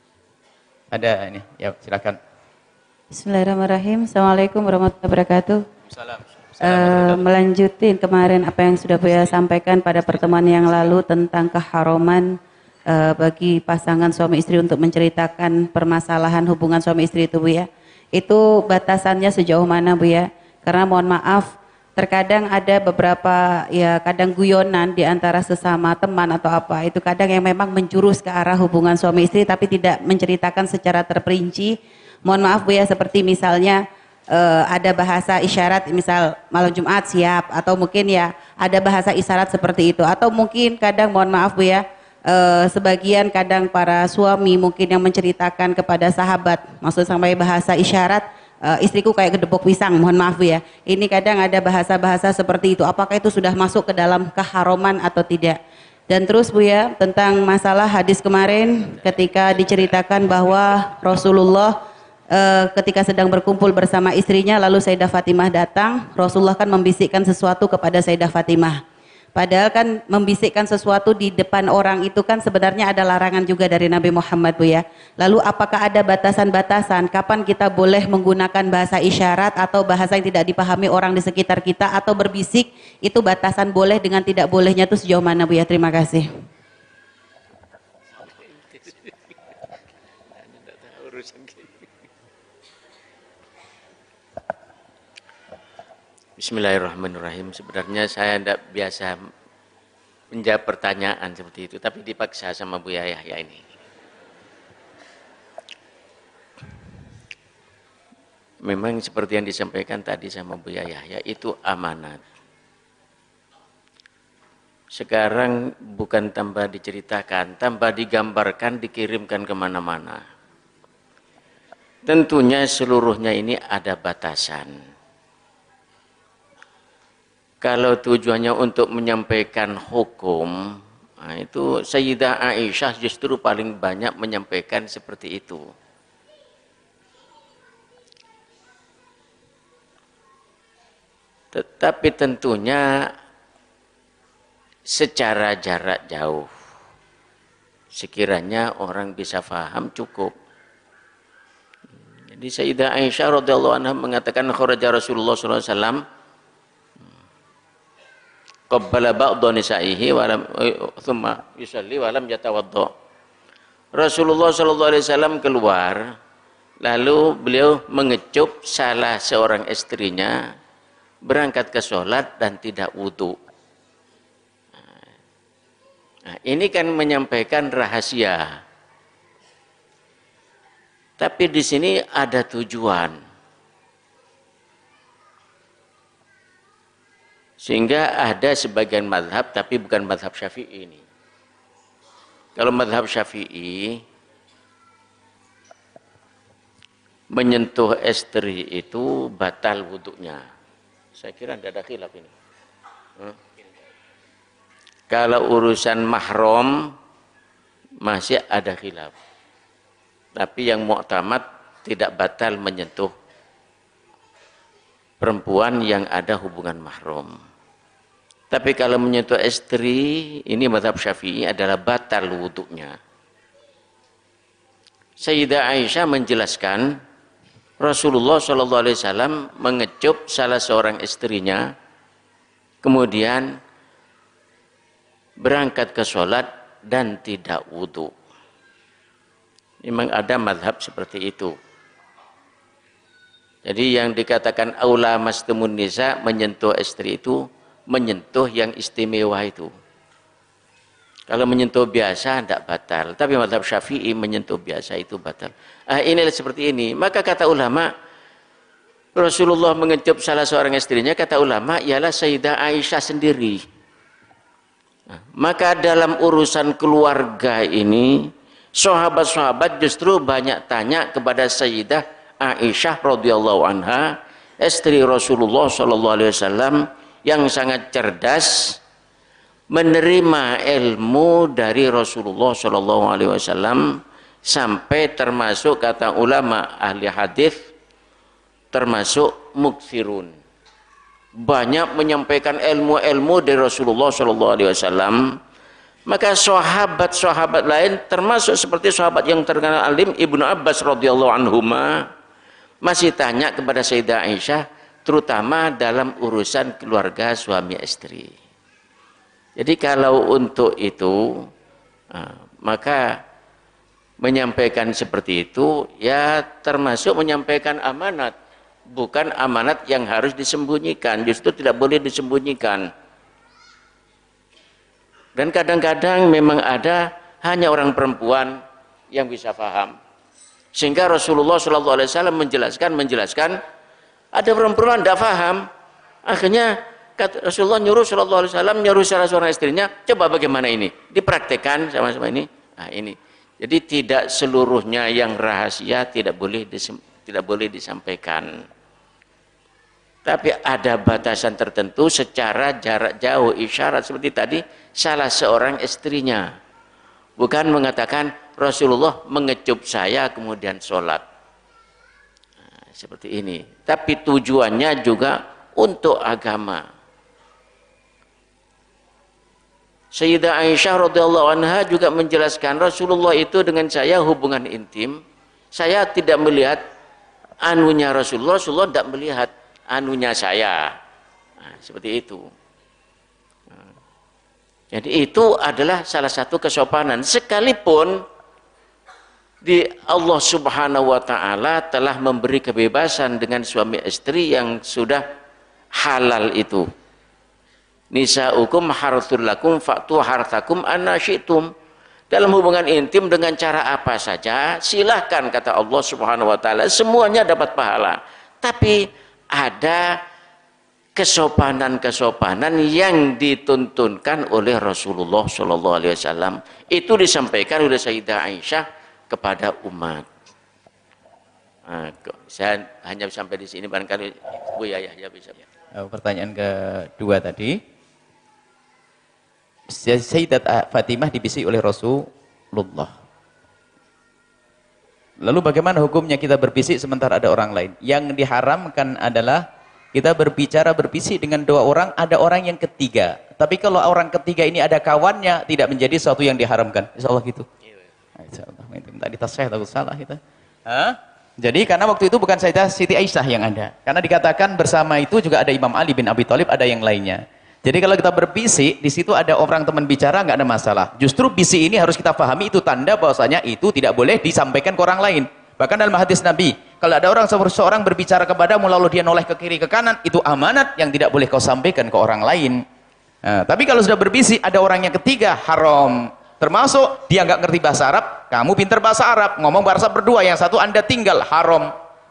Ada ini, ya silakan. Bismillahirrahmanirrahim. Assalamualaikum warahmatullahi wabarakatuh. Salam. Melanjutin kemarin apa yang sudah Buya sampaikan pada pertemuan yang lalu tentang keharuman bagi pasangan suami istri untuk menceritakan permasalahan hubungan suami istri itu Buya. Itu batasannya sejauh mana Buya? Karena mohon maaf, terkadang ada beberapa ya kadang guyonan di antara sesama teman atau apa, itu kadang yang memang menjurus ke arah hubungan suami istri tapi tidak menceritakan secara terperinci. Mohon maaf Buya, seperti misalnya ada bahasa isyarat, misal malam Jumat siap, atau mungkin ya ada bahasa isyarat seperti itu, atau mungkin kadang mohon maaf Bu ya, sebagian kadang para suami mungkin yang menceritakan kepada sahabat, maksud sampai bahasa isyarat, istriku kayak gedebok pisang, mohon maaf Bu ya, ini kadang ada bahasa-bahasa seperti itu. Apakah itu sudah masuk ke dalam keharuman atau tidak? Dan terus Bu ya, tentang masalah hadis kemarin ketika diceritakan bahwa Rasulullah ketika sedang berkumpul bersama istrinya, lalu Sayyidah Fatimah datang, Rasulullah kan membisikkan sesuatu kepada Sayyidah Fatimah. Padahal kan membisikkan sesuatu di depan orang itu kan sebenarnya ada larangan juga dari Nabi Muhammad Bu ya. Lalu apakah ada batasan-batasan kapan kita boleh menggunakan bahasa isyarat atau bahasa yang tidak dipahami orang di sekitar kita atau berbisik, itu batasan boleh dengan tidak bolehnya itu sejauh mana Bu ya? Terima kasih. Bismillahirrahmanirrahim. Sebenarnya saya tidak biasa menjawab pertanyaan seperti itu, tapi dipaksa sama Bu Yahya ini. Memang seperti yang disampaikan tadi sama Bu Yahya, itu amanat. Sekarang bukan tambah diceritakan, tambah digambarkan, dikirimkan kemana-mana. Tentunya seluruhnya ini ada batasan. Kalau tujuannya untuk menyampaikan hukum, nah itu Sayyidah Aisyah justru paling banyak menyampaikan seperti itu. Tetapi tentunya secara jarak jauh. Sekiranya orang bisa faham cukup. Jadi Sayyidah Aisyah radhiyallahu anha mengatakan kharaja Rasulullah sallallahu alaihi wasallam qabbala ba'dha nisa'ihi wa lam thumma yusalli wa lam yatawadda. Rasulullah sallallahu alaihi wasallam keluar Lalu beliau mengecup salah seorang istrinya berangkat ke sholat dan tidak wudhu. Nah, ini kan menyampaikan rahasia. Tapi di sini ada tujuan. Sehingga ada sebagian mazhab, tapi bukan mazhab Syafi'i ini. Kalau mazhab Syafi'i, menyentuh istri itu batal wudhunya. Saya kira tidak ada khilaf ini. Kalau urusan mahram masih ada khilaf. Tapi yang mu'tamad tidak batal menyentuh perempuan yang ada hubungan mahram. Tapi kalau menyentuh istri, ini mazhab Syafi'i adalah batal wudhunya. Sayyidah Aisyah menjelaskan Rasulullah SAW mengecup salah seorang istrinya, kemudian berangkat ke sholat dan tidak wudhu. Memang ada mazhab seperti itu. Jadi yang dikatakan aula mastumun nisa, menyentuh istri itu, menyentuh yang istimewa itu. Kalau menyentuh biasa tidak batal, tapi mazhab Syafi'i menyentuh biasa itu batal. Inilah seperti ini. Maka kata ulama, Rasulullah mengecup salah seorang istrinya, kata ulama ialah Sayyidah Aisyah sendiri. Maka dalam urusan keluarga ini, sahabat-sahabat justru banyak tanya kepada Sayyidah Aisyah radhiyallahu anha, istri Rasulullah SAW yang sangat cerdas, menerima ilmu dari Rasulullah SAW sampai termasuk kata ulama ahli hadis termasuk mukthirun, banyak menyampaikan ilmu-ilmu dari Rasulullah SAW. Maka sahabat-sahabat lain termasuk seperti sahabat yang terkenal alim Ibnu Abbas radhiyallahu anhuma masih tanya kepada Sayyidah Aisyah, terutama dalam urusan keluarga suami istri. Jadi kalau untuk itu, maka menyampaikan seperti itu ya termasuk menyampaikan amanat, bukan amanat yang harus disembunyikan, justru tidak boleh disembunyikan. Dan kadang-kadang memang ada hanya orang perempuan yang bisa paham. Sehingga Rasulullah SAW menjelaskan, ada perempuan tidak paham, akhirnya Rasulullah nyuruh nyuruh salah seorang istrinya, coba bagaimana ini, dipraktekkan sama-sama ini. Nah, ini. Jadi tidak seluruhnya yang rahasia tidak boleh disampaikan. Tapi ada batasan tertentu secara jarak jauh, isyarat seperti tadi salah seorang istrinya. Bukan mengatakan Rasulullah mengecup saya kemudian sholat. Nah, seperti ini. Tapi tujuannya juga untuk agama. Sayyidah Aisyah radhiyallahu anha juga menjelaskan Rasulullah itu dengan saya hubungan intim. Saya tidak melihat anunya Rasulullah tidak melihat anunya saya. Nah, seperti itu. Nah, jadi itu adalah salah satu kesopanan. Sekalipun di Allah Subhanahu wa taala telah memberi kebebasan dengan suami istri yang sudah halal itu. Nisa'ukum harthul lakum fa'tu harthakum anna syi'tum. Dalam hubungan intim dengan cara apa saja silahkan, kata Allah Subhanahu wa taala, semuanya dapat pahala. Tapi ada kesopanan-kesopanan yang dituntunkan oleh Rasulullah SAW. Itu disampaikan oleh Sayyidah Aisyah kepada umat. Nah, saya hanya sampai di sini, barangkali Bu Yahya bisa. Pertanyaan kedua tadi, Sayyidat Fatimah dibisik oleh Rasulullah. Lalu bagaimana hukumnya kita berbisik sementara ada orang lain? Yang diharamkan adalah kita berbicara berbisik dengan dua orang, ada orang yang ketiga. Tapi kalau orang ketiga ini ada kawannya, tidak menjadi sesuatu yang diharamkan. Insyaallah gitu. Insyaallah. Tadi tasih takut salah kita. Jadi karena waktu itu bukan Sayyidah Siti Aisyah yang ada. Karena dikatakan bersama itu juga ada Imam Ali bin Abi Thalib, ada yang lainnya. Jadi kalau kita berbisik, di situ ada orang teman bicara, nggak ada masalah. Justru bisik ini harus kita pahami itu tanda bahwasanya itu tidak boleh disampaikan ke orang lain. Bahkan dalam hadis Nabi, kalau ada orang seorang berbicara kepadamu lalu dia noleh ke kiri ke kanan, itu amanat yang tidak boleh kau sampaikan ke orang lain. Nah, tapi kalau sudah berbisik, ada orang yang ketiga, haram. Termasuk dia nggak ngerti bahasa Arab, kamu pintar bahasa Arab, ngomong bahasa berdua, yang satu Anda tinggal, haram.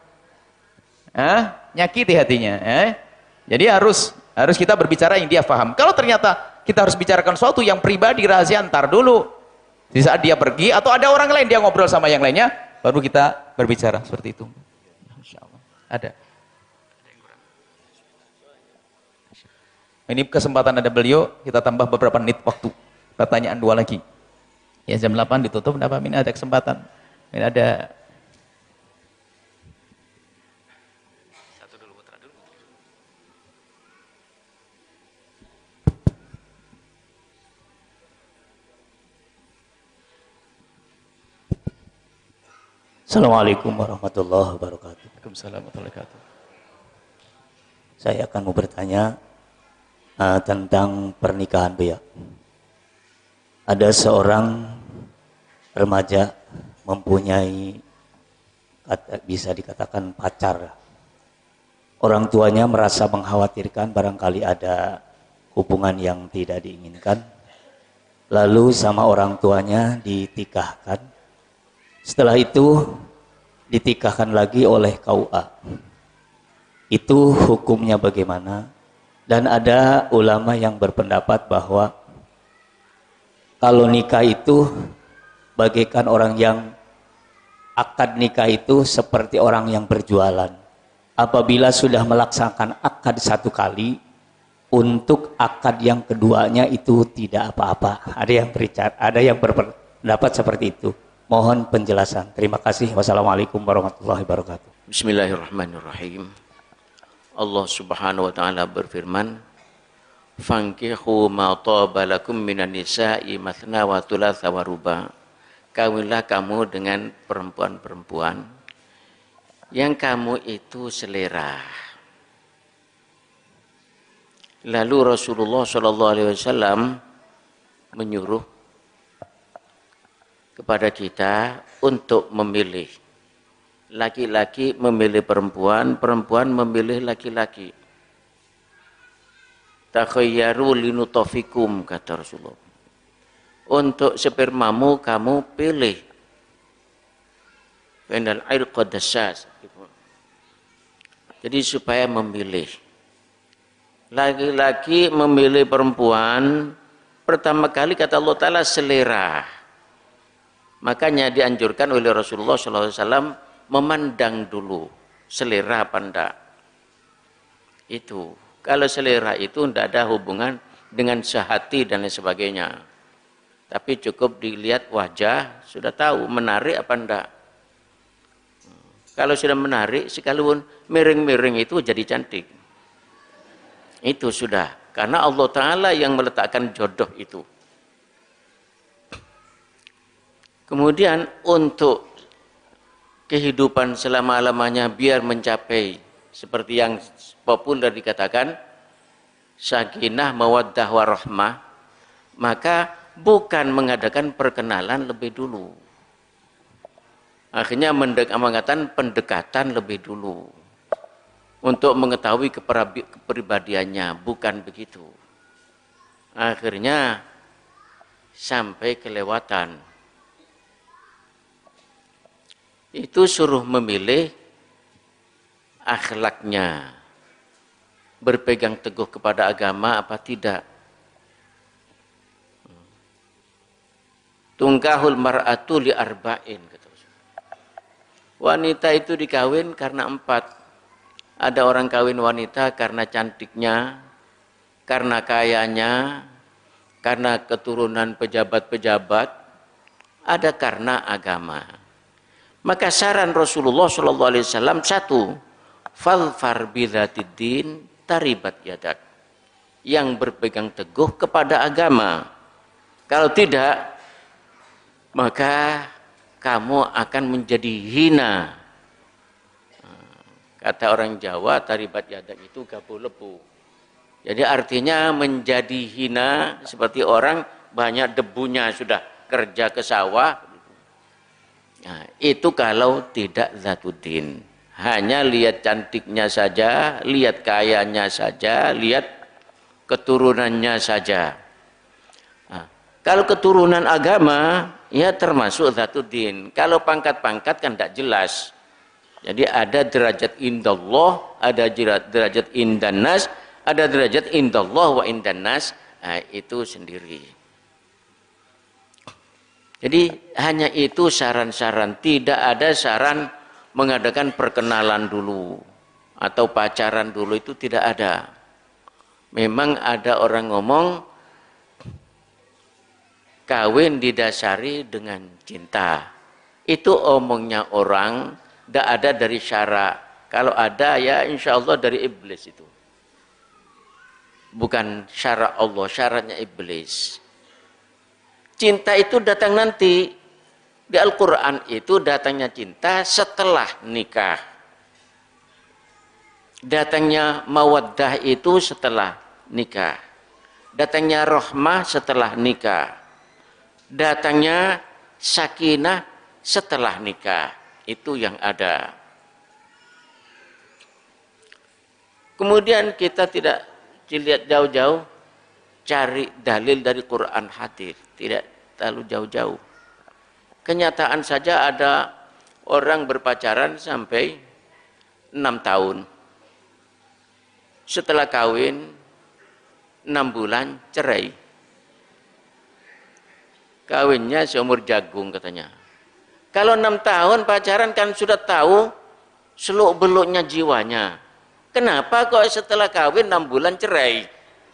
Nyakiti hatinya. Jadi harus kita berbicara yang dia paham. Kalau ternyata kita harus bicarakan sesuatu yang pribadi, rahasia, antar dulu. Di saat dia pergi atau ada orang lain dia ngobrol sama yang lainnya, baru kita berbicara seperti itu. Insyaallah. Ada. Ini kesempatan ada beliau, kita tambah beberapa menit waktu. Pertanyaan 2 lagi. Ya jam 8 ditutup, kenapa ini ada kesempatan? Ini ada Assalamualaikum warahmatullahi wabarakatuh. Waalaikumsalam warahmatullahi wabarakatuh. Saya akan mau bertanya tentang pernikahan, Bu ya. Ada seorang remaja mempunyai bisa dikatakan pacar. Orang tuanya merasa mengkhawatirkan barangkali ada hubungan yang tidak diinginkan. Lalu sama orang tuanya ditikahkan. Setelah itu ditikahkan lagi oleh KUA. Itu hukumnya bagaimana? Dan ada ulama yang berpendapat bahwa kalau nikah itu bagaikan orang yang akad nikah itu seperti orang yang berjualan. Apabila sudah melaksanakan akad 1 kali, untuk akad yang keduanya itu tidak apa-apa. Ada yang berpendapat seperti itu. Mohon penjelasan. Terima kasih. Wassalamualaikum warahmatullahi wabarakatuh. Bismillahirrahmanirrahim. Allah Subhanahu wa taala berfirman, "Fankihu ma taba lakum minan nisa'i mathna wa thulatha wa ruba." Kawinlah kamu dengan perempuan-perempuan yang kamu itu selera. Lalu Rasulullah sallallahu alaihi wasallam menyuruh kepada kita untuk memilih. Laki-laki memilih perempuan, perempuan memilih laki-laki. Takhayyaru linutafikum, kata Rasulullah. Untuk spermamu kamu pilih. Fainal irqa dassas. Jadi supaya memilih. Laki-laki memilih perempuan, pertama kali kata Allah Ta'ala selera. Makanya dianjurkan oleh Rasulullah SAW memandang dulu selera apa enggak. Itu. Kalau selera itu tidak ada hubungan dengan sehati dan lain sebagainya. Tapi cukup dilihat wajah, sudah tahu menarik apa enggak. Kalau sudah menarik, sekalipun miring-miring itu jadi cantik. Itu sudah. Karena Allah Ta'ala yang meletakkan jodoh itu. Kemudian untuk kehidupan selama-lamanya biar mencapai seperti yang populer dikatakan sakinah, mawaddah, warahmah, maka bukan mengadakan perkenalan lebih dulu. Akhirnya mengadakan pendekatan lebih dulu untuk mengetahui kepribadiannya, bukan begitu. Akhirnya sampai kelewatan. Itu suruh memilih akhlaknya, berpegang teguh kepada agama apa tidak. Tungkahul mar'atu li arba'in, kata Rasulullah. Wanita itu dikawin karena 4. Ada orang kawin wanita karena cantiknya, karena kayanya, karena keturunan pejabat-pejabat, ada karena agama. Maka saran Rasulullah SAW 1, falfar bidzatiddin taribat yadak, yang berpegang teguh kepada agama. Kalau tidak, maka kamu akan menjadi hina. Kata orang Jawa, taribat yadak itu gabu lebu. Jadi artinya menjadi hina seperti orang banyak debunya sudah kerja ke sawah. Nah, itu kalau tidak zatuddin. Hanya lihat cantiknya saja, lihat kayanya saja, lihat keturunannya saja. Nah, kalau keturunan agama, ya termasuk zatuddin. Kalau pangkat-pangkat kan tidak jelas. Jadi ada derajat indallah, ada derajat indannas, ada derajat indallah wa indannas. Nah, itu sendiri. Jadi hanya itu saran-saran, tidak ada saran mengadakan perkenalan dulu atau pacaran dulu, itu tidak ada. Memang ada orang ngomong kawin didasari dengan cinta. Itu omongnya orang, tidak ada dari syara. Kalau ada ya insya Allah dari iblis itu. Bukan syara Allah, syaratnya iblis. Cinta itu datang nanti. Di Al-Quran itu datangnya cinta setelah nikah. Datangnya mawaddah itu setelah nikah. Datangnya rahmah setelah nikah. Datangnya sakinah setelah nikah. Itu yang ada. Kemudian kita tidak dilihat jauh-jauh, cari dalil dari Quran hadis, tidak terlalu jauh-jauh. Kenyataan saja ada orang berpacaran sampai 6 tahun. Setelah kawin 6 bulan cerai. Kawinnya seumur jagung katanya. Kalau 6 tahun pacaran kan sudah tahu seluk-beluknya jiwanya. Kenapa kok setelah kawin 6 bulan cerai?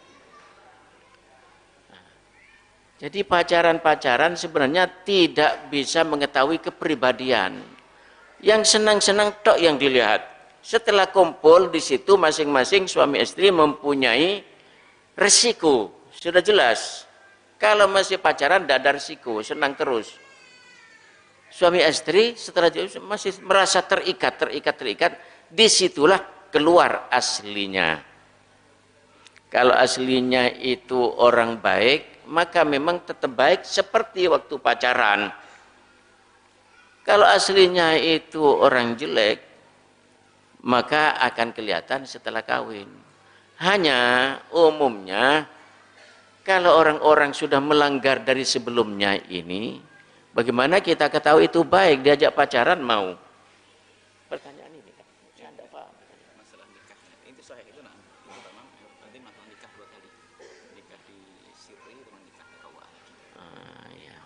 Jadi pacaran-pacaran sebenarnya tidak bisa mengetahui kepribadian. Yang senang-senang tok yang dilihat. Setelah kumpul di situ masing-masing suami istri mempunyai resiko. Sudah jelas. Kalau masih pacaran tidak ada resiko, senang terus. Suami istri setelah masih merasa terikat. Disitulah keluar aslinya. Kalau aslinya itu orang baik, maka memang tetap baik seperti waktu pacaran. Kalau aslinya itu orang jelek, maka akan kelihatan setelah kawin. Hanya umumnya, kalau orang-orang sudah melanggar dari sebelumnya ini, bagaimana kita ketahui itu baik, diajak pacaran mau? Pertanyaan ini kan, saya tidak paham. Masalah nikah, itu sahih itu nanti masalah nikah 2 kali. Nikah di sirri dengan nikah di awal. Ya.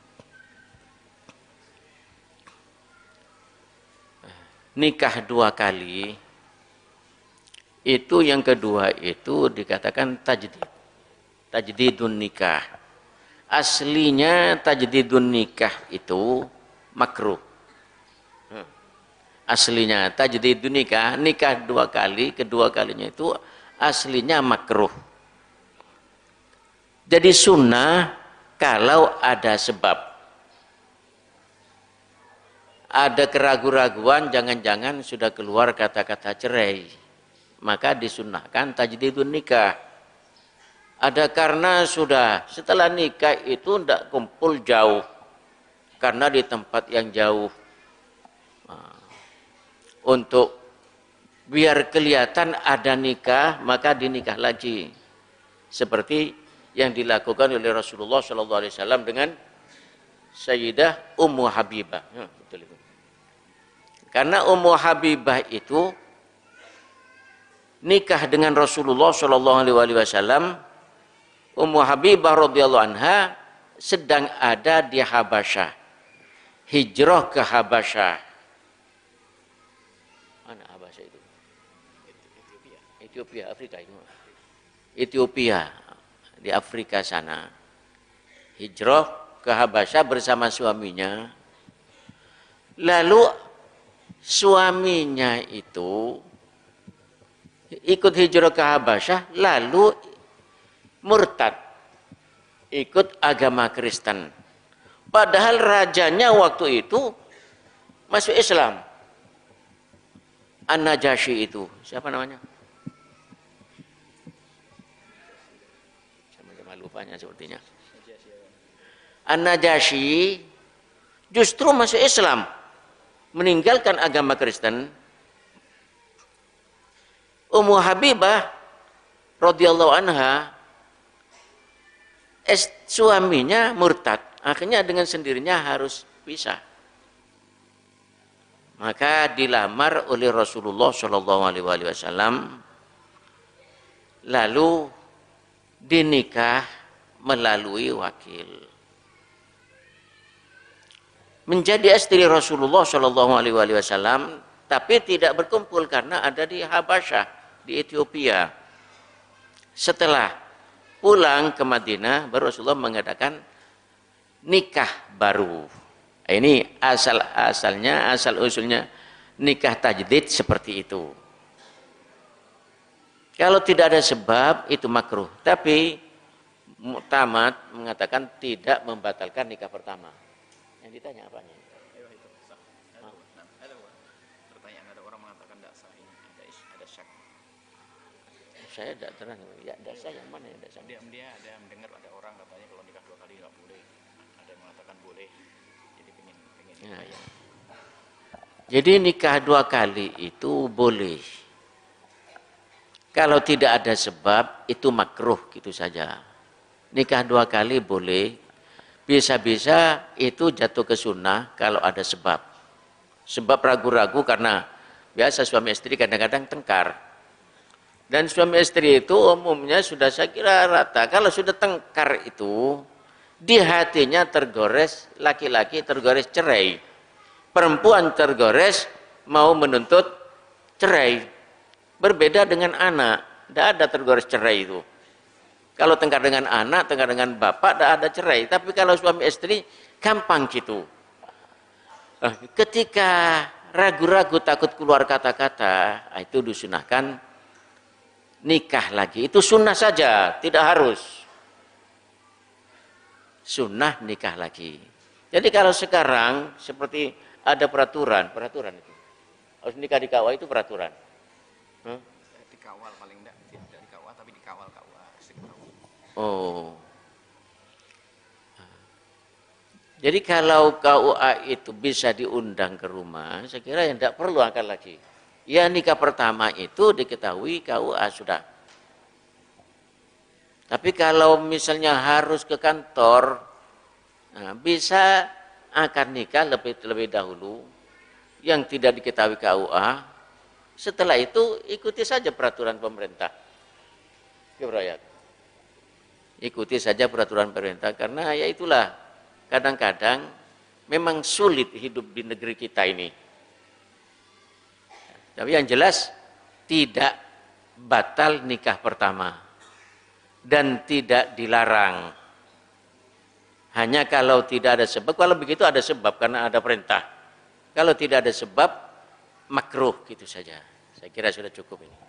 Nikah 2 kali, itu yang kedua itu dikatakan tajdid. Tajdidun nikah. Aslinya tajdidun nikah itu makruh. Aslinya tajdidun nikah, nikah 2 kali, kedua kalinya itu aslinya makruh. Jadi sunnah kalau ada sebab. Ada keraguan-raguan, jangan-jangan sudah keluar kata-kata cerai. Maka disunnahkan tajdidun nikah. Ada karena sudah setelah nikah itu tidak kumpul jauh. Karena di tempat yang jauh. Untuk biar kelihatan ada nikah, maka dinikah lagi. Seperti yang dilakukan oleh Rasulullah SAW dengan Sayyidah Ummu Habibah. Betul itu. Karena Ummu Habibah itu nikah dengan Rasulullah SAW. Ummu Habibah radhiyallahu anha sedang ada di Habasyah. Hijrah ke Habasyah. Mana Habasyah itu? Ethiopia, Afrika itu. Ethiopia, di Afrika sana. Hijrah ke Habasyah bersama suaminya. Lalu suaminya itu ikut hijrah ke Habasyah, lalu murtad, ikut agama Kristen. Padahal rajanya waktu itu masuk Islam. An-Najasyi itu, siapa namanya? Sama-sama lupanya sepertinya. An-Najasyi justru masuk Islam. meninggalkan agama Kristen, Ummu Habibah radhiyallahu anha, suaminya murtad, akhirnya dengan sendirinya harus pisah. Maka dilamar oleh Rasulullah Shallallahu Alaihi Wasallam, lalu dinikah melalui wakil. Menjadi istri Rasulullah Shallallahu Alaihi Wasallam, tapi tidak berkumpul karena ada di Habasyah, di Ethiopia. Setelah pulang ke Madinah, baru Rasulullah mengadakan nikah baru. Ini asal usulnya nikah tajdid seperti itu. Kalau tidak ada sebab itu makruh, tapi Mu'tamad mengatakan tidak membatalkan nikah pertama. Yang ditanya apanya? Pertanyaan ada orang mengatakan tidak sah, ini ada syak. Saya tidak terang. Ya, tidak sah yang mana yang tidak sah? Dia ada mendengar ada orang katanya kalau nikah 2 kali nggak boleh. Ada yang mengatakan boleh. Jadi pengen ya. Jadi nikah 2 kali itu boleh. Kalau tidak ada sebab itu makruh gitu saja. Nikah 2 kali boleh. Bisa-bisa itu jatuh ke sunnah kalau ada sebab. Sebab ragu-ragu karena biasa suami istri kadang-kadang tengkar. Dan suami istri itu umumnya sudah saya kira rata. Kalau sudah tengkar itu, di hatinya tergores, laki-laki tergores cerai. Perempuan tergores mau menuntut cerai. Berbeda dengan anak, tidak ada tergores cerai itu. Kalau tengkar dengan anak, tengkar dengan bapak, tidak ada cerai. Tapi kalau suami istri, gampang gitu. Ketika ragu-ragu takut keluar kata-kata, itu disunahkan nikah lagi. Itu sunnah saja, tidak harus. Sunnah nikah lagi. Jadi kalau sekarang seperti ada peraturan itu. Harus nikah di KUA itu peraturan. Dikawal paling tidak dikawal tapi dikawal KUA. Oh. Jadi kalau KUA itu bisa diundang ke rumah, saya kira yang tidak perlu akad lagi. Ya nikah pertama itu diketahui KUA sudah. Tapi kalau misalnya harus ke kantor, bisa akad nikah lebih dahulu yang tidak diketahui KUA. Setelah itu ikuti saja peraturan pemerintah. Keberayat. Ikuti saja peraturan pemerintah karena ya itulah kadang-kadang memang sulit hidup di negeri kita ini. Tapi yang jelas tidak batal nikah pertama dan tidak dilarang. Hanya kalau tidak ada sebab, kalau begitu ada sebab karena ada perintah. Kalau tidak ada sebab makruh gitu saja. Saya kira sudah cukup ini.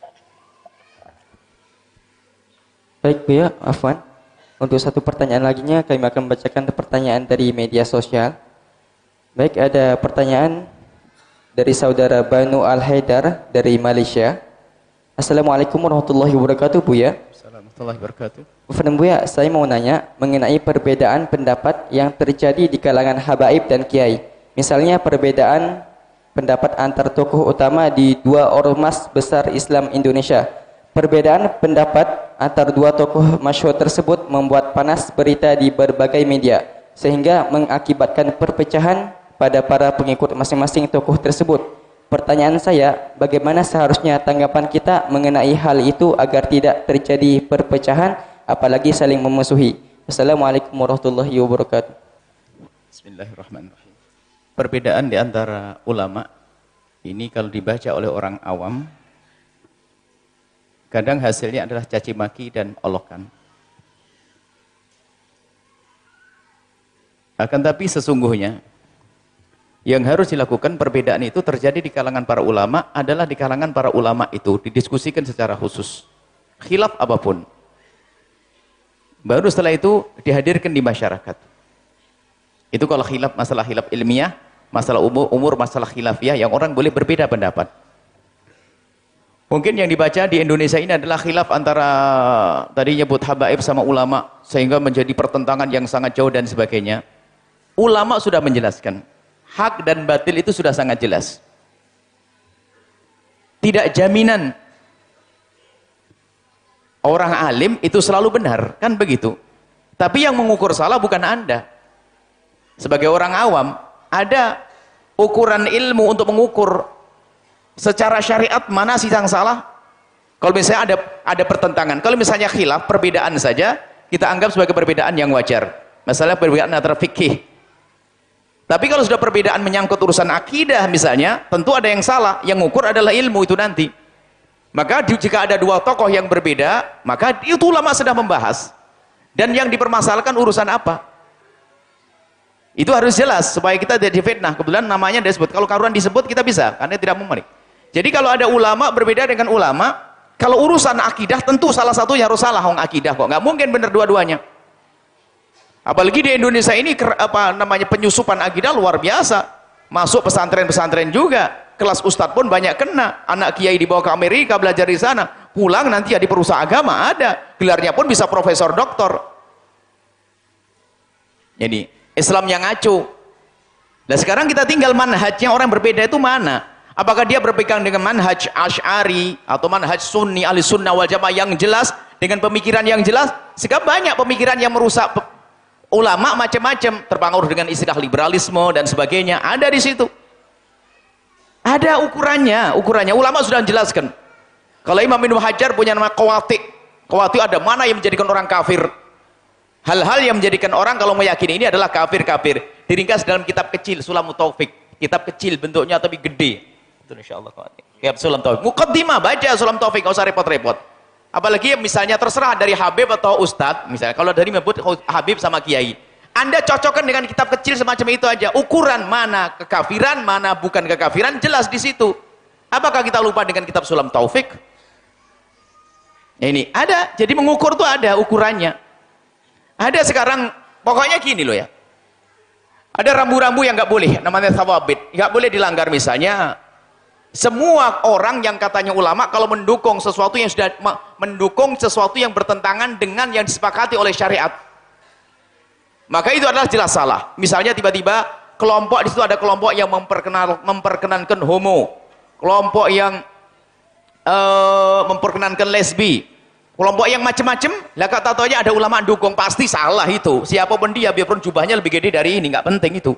Baik Buya, afwan. Untuk satu pertanyaan laginya kami akan membacakan pertanyaan dari media sosial. Baik, ada pertanyaan dari saudara Banu Al-Haidar dari Malaysia. Assalamualaikum warahmatullahi wabarakatuh Buya. Assalamualaikum warahmatullahi wabarakatuh. Buya, saya mau nanya mengenai perbedaan pendapat yang terjadi di kalangan habaib dan kiai. Misalnya perbedaan pendapat antar tokoh utama di 2 ormas besar Islam Indonesia. Perbedaan pendapat antar 2 tokoh masyhur tersebut membuat panas berita di berbagai media sehingga mengakibatkan perpecahan pada para pengikut masing-masing tokoh tersebut. Pertanyaan saya, bagaimana seharusnya tanggapan kita mengenai hal itu agar tidak terjadi perpecahan apalagi saling memusuhi. Assalamualaikum warahmatullahi wabarakatuh. Bismillahirrahmanirrahim. Perbedaan di antara ulama ini kalau dibaca oleh orang awam kadang hasilnya adalah caci maki dan olokan. Akan tapi sesungguhnya yang harus dilakukan perbedaan itu terjadi di kalangan para ulama adalah di kalangan para ulama itu didiskusikan secara khusus. Khilaf apapun. Baru setelah itu dihadirkan di masyarakat. Itu kalau khilaf, masalah khilaf ilmiah, masalah umur, masalah khilafiyah yang orang boleh berbeda pendapat. Mungkin yang dibaca di Indonesia ini adalah khilaf antara tadi nyebut habaib sama ulama sehingga menjadi pertentangan yang sangat jauh dan sebagainya. Ulama sudah menjelaskan hak dan batil itu sudah sangat jelas. Tidak jaminan orang alim itu selalu benar, kan begitu. Tapi yang mengukur salah bukan Anda. Sebagai orang awam, ada ukuran ilmu untuk mengukur secara syariat mana sih yang salah. Kalau misalnya ada pertentangan, kalau misalnya khilaf, perbedaan saja, kita anggap sebagai perbedaan yang wajar. Masalah perbedaan antara fikih. Tapi kalau sudah perbedaan menyangkut urusan akidah misalnya, tentu ada yang salah. Yang mengukur adalah ilmu itu nanti. Maka jika ada dua tokoh yang berbeda, maka itu ulama sedang membahas. Dan yang dipermasalahkan urusan apa? Itu harus jelas supaya kita tidak difitnah. Kebetulan namanya disebut. Kalau karuan disebut kita bisa, karena tidak memerik. Jadi kalau ada ulama berbeda dengan ulama, kalau urusan akidah tentu salah satunya harus salah. Akidah kok nggak mungkin benar dua-duanya. Apalagi di Indonesia ini penyusupan akidah luar biasa. Masuk pesantren-pesantren juga. Kelas ustadz pun banyak kena. Anak kiai dibawa ke Amerika belajar di sana. Pulang nanti ya di perusahaan agama ada. Gelarnya pun bisa profesor doktor. Jadi Islam yang ngaco. Nah sekarang kita tinggal manhajnya orang berbeda itu mana? Apakah dia berpegang dengan manhaj Asy'ari atau manhaj Sunni ahli sunnah wal jamaah yang jelas dengan pemikiran yang jelas? Sekarang banyak pemikiran yang merusak ulama macam-macam, terpengaruh dengan istilah liberalisme dan sebagainya. Ada di situ. Ada ukurannya. Ulama sudah menjelaskan. Kalau Imam Ibnu Hajar punya nama Qawati. Qawati ada mana yang menjadikan orang kafir? Hal-hal yang menjadikan orang kalau meyakini ini adalah kafir-kafir. Diringkas dalam kitab kecil Sulamut Taufik. Kitab kecil bentuknya tapi gede. Itu insyaallah kitab Sulam Taufik. Muqaddimah baca Sulam Taufik, enggak usah repot-repot. Apalagi misalnya terserah dari Habib atau Ustadz, misalnya kalau dari menyebut Habib sama Kiai, Anda cocokkan dengan kitab kecil semacam itu aja. Ukuran mana kekafiran, mana bukan kekafiran, jelas di situ. Apakah kita lupa dengan kitab Sulam Taufik? Ini ada, jadi mengukur tuh ada ukurannya. Ada sekarang, pokoknya gini loh ya. Ada rambu-rambu yang nggak boleh, namanya thawabit, nggak boleh dilanggar. Misalnya, semua orang yang katanya ulama kalau mendukung sesuatu yang sudah mendukung sesuatu yang bertentangan dengan yang disepakati oleh syariat, maka itu adalah jelas salah. Misalnya tiba-tiba kelompok di situ ada kelompok yang memperkenankan homo, kelompok yang memperkenankan lesbi, kelompok yang macam-macam. Lah kata aja ada ulama dukung, pasti salah itu. Siapapun dia, biarpun jubahnya lebih gede dari ini, nggak penting itu.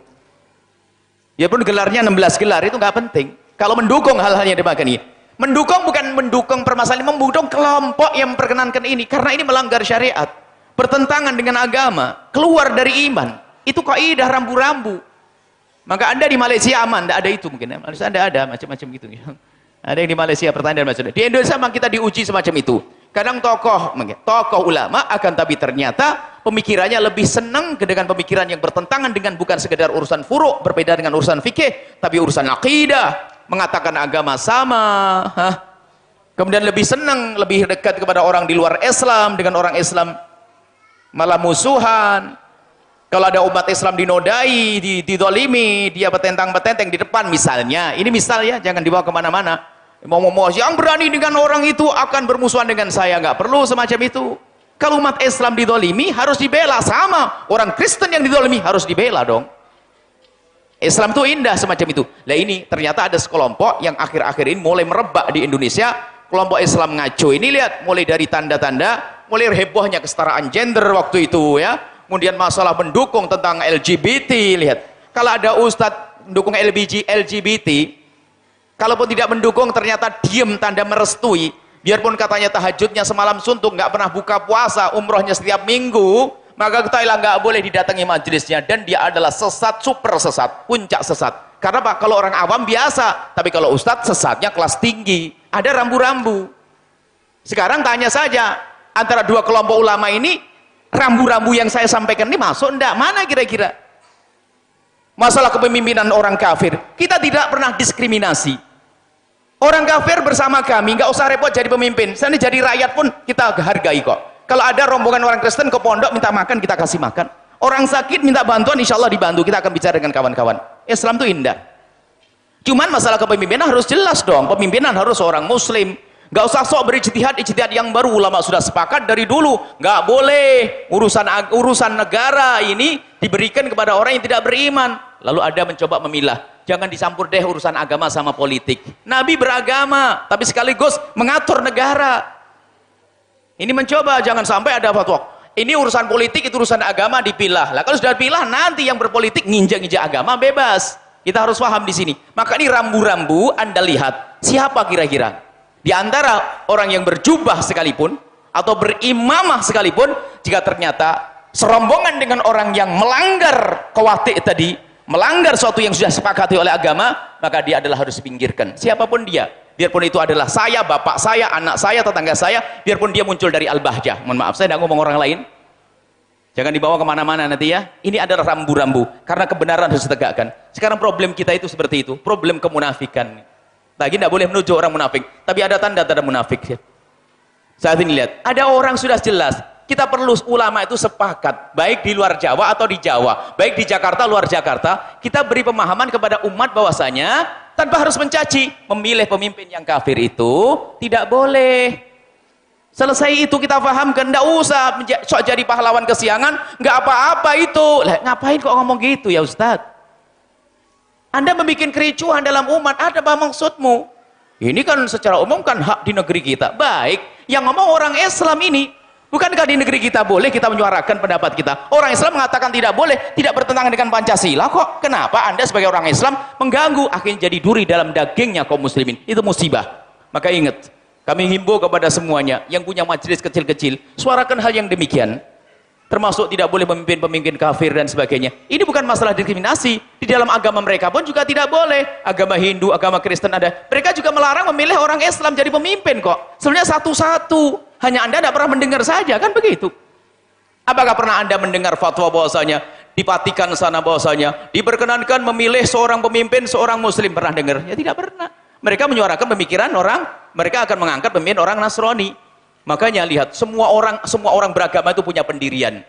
Biarpun gelarnya 16 gelar itu nggak penting. Kalau mendukung hal-hal yang dimakan ini, mendukung bukan mendukung permasalahan, mendukung kelompok yang memperkenankan ini, karena ini melanggar syariat, bertentangan dengan agama, keluar dari iman. Itu kaidah rambu-rambu. Maka Anda di Malaysia aman, tidak ada itu mungkin. Malaysia ada macam-macam gitu. Ada yang di Malaysia pertanyaan macam itu. Di Indonesia memang kita diuji semacam itu. Kadang tokoh ulama akan, tapi ternyata pemikirannya lebih senang dengan pemikiran yang bertentangan dengan bukan sekedar urusan furu', berbeda dengan urusan fikih, tapi urusan akidah. Mengatakan agama sama, kemudian lebih senang, lebih dekat kepada orang di luar Islam, dengan orang Islam malah musuhan. Kalau ada umat Islam dinodai, didolimi, dia betentang-betenteng di depan misalnya. Ini misal ya, jangan dibawa kemana-mana. Mau yang berani dengan orang itu akan bermusuhan dengan saya, nggak perlu semacam itu. Kalau umat Islam didolimi harus dibela, sama orang Kristen yang didolimi harus dibela dong. Islam itu indah semacam itu. Nah ini ternyata ada sekelompok yang akhir-akhir ini mulai merebak di Indonesia. Kelompok Islam ngaco ini, lihat mulai dari tanda-tanda, mulai hebohnya kesetaraan gender waktu itu ya. Kemudian masalah mendukung tentang LGBT, lihat. Kalau ada ustadz mendukung LGBT, kalaupun tidak mendukung ternyata diem tanda merestui. Biarpun katanya tahajudnya semalam suntuk, nggak pernah buka puasa, umrohnya setiap minggu, maka ketahuilah nggak boleh didatangi majelisnya, dan dia adalah sesat, super sesat, puncak sesat. Karena Pak, kalau orang awam biasa, tapi kalau ustadz sesatnya kelas tinggi. Ada rambu-rambu. Sekarang tanya saja, antara dua kelompok ulama ini, rambu-rambu yang saya sampaikan ini masuk enggak? Mana kira-kira? Masalah kepemimpinan orang kafir, kita tidak pernah diskriminasi. Orang kafir bersama kami, nggak usah repot jadi pemimpin. Saya jadi rakyat pun kita hargai kok. Kalau ada rombongan orang Kristen ke pondok minta makan, kita kasih makan. Orang sakit minta bantuan, insya Allah dibantu. Kita akan bicara dengan kawan-kawan. Islam itu indah. Cuman masalah kepemimpinan harus jelas dong. Pemimpinan harus orang muslim. Gak usah sok berijtihad yang baru. Ulama sudah sepakat dari dulu. Gak boleh urusan negara ini diberikan kepada orang yang tidak beriman. Lalu ada mencoba memilah, jangan dicampur deh urusan agama sama politik. Nabi beragama, tapi sekaligus mengatur negara. Ini mencoba, jangan sampai ada fatwa, ini urusan politik, itu urusan agama, dipilah. Lah kalau sudah dipilah, nanti yang berpolitik nginjak-nginjak agama bebas. Kita harus paham di sini. Maka ini rambu-rambu, Anda lihat, siapa kira-kira? Di antara orang yang berjubah sekalipun, atau berimamah sekalipun, jika ternyata serombongan dengan orang yang melanggar qawatik tadi, melanggar sesuatu yang sudah sepakati oleh agama, maka dia adalah harus dipinggirkan. Siapapun dia, biarpun itu adalah saya, bapak saya, anak saya, tetangga saya, biarpun dia muncul dari Al-Bahjah. Mohon maaf, saya tidak ngomong orang lain. Jangan dibawa kemana-mana nanti ya. Ini adalah rambu-rambu, karena kebenaran harus ditegakkan. Sekarang problem kita itu seperti itu, problem kemunafikan. Lagi tidak boleh menuju orang munafik, tapi ada tanda-tanda munafik. Saat ini lihat, ada orang sudah jelas. Kita perlu ulama itu sepakat, baik di luar Jawa atau di Jawa, baik di Jakarta, luar Jakarta, kita beri pemahaman kepada umat bahwasanya tanpa harus mencaci, memilih pemimpin yang kafir itu tidak boleh. Selesai itu kita pahamkan, tidak usah sok jadi pahlawan kesiangan, nggak apa-apa itu. Lah, ngapain kok ngomong gitu ya Ustadz? Anda membuat kericuhan dalam umat, ada apa maksudmu? Ini kan secara umum kan hak di negeri kita. Baik, yang ngomong orang Islam ini. Bukankah di negeri kita boleh kita menyuarakan pendapat kita? Orang Islam mengatakan tidak boleh, tidak bertentangan dengan Pancasila kok. Kenapa Anda sebagai orang Islam mengganggu? Akhirnya jadi duri dalam dagingnya kaum muslimin. Itu musibah. Maka ingat, kami himbau kepada semuanya yang punya majelis kecil-kecil, suarakan hal yang demikian. Termasuk tidak boleh memimpin pemimpin kafir dan sebagainya. Ini bukan masalah diskriminasi. Di dalam agama mereka pun juga tidak boleh. Agama Hindu, agama Kristen ada. Mereka juga melarang memilih orang Islam jadi pemimpin kok. Sebenarnya satu-satu. Hanya Anda tidak pernah mendengar saja, kan begitu? Apakah pernah Anda mendengar fatwa bahwasanya di Vatikan sana bahwasanya diperkenankan memilih seorang pemimpin, seorang muslim? Pernah dengar? Ya tidak pernah. Mereka menyuarakan pemikiran orang, mereka akan mengangkat pemimpin orang Nasrani. Makanya lihat, semua orang beragama itu punya pendirian.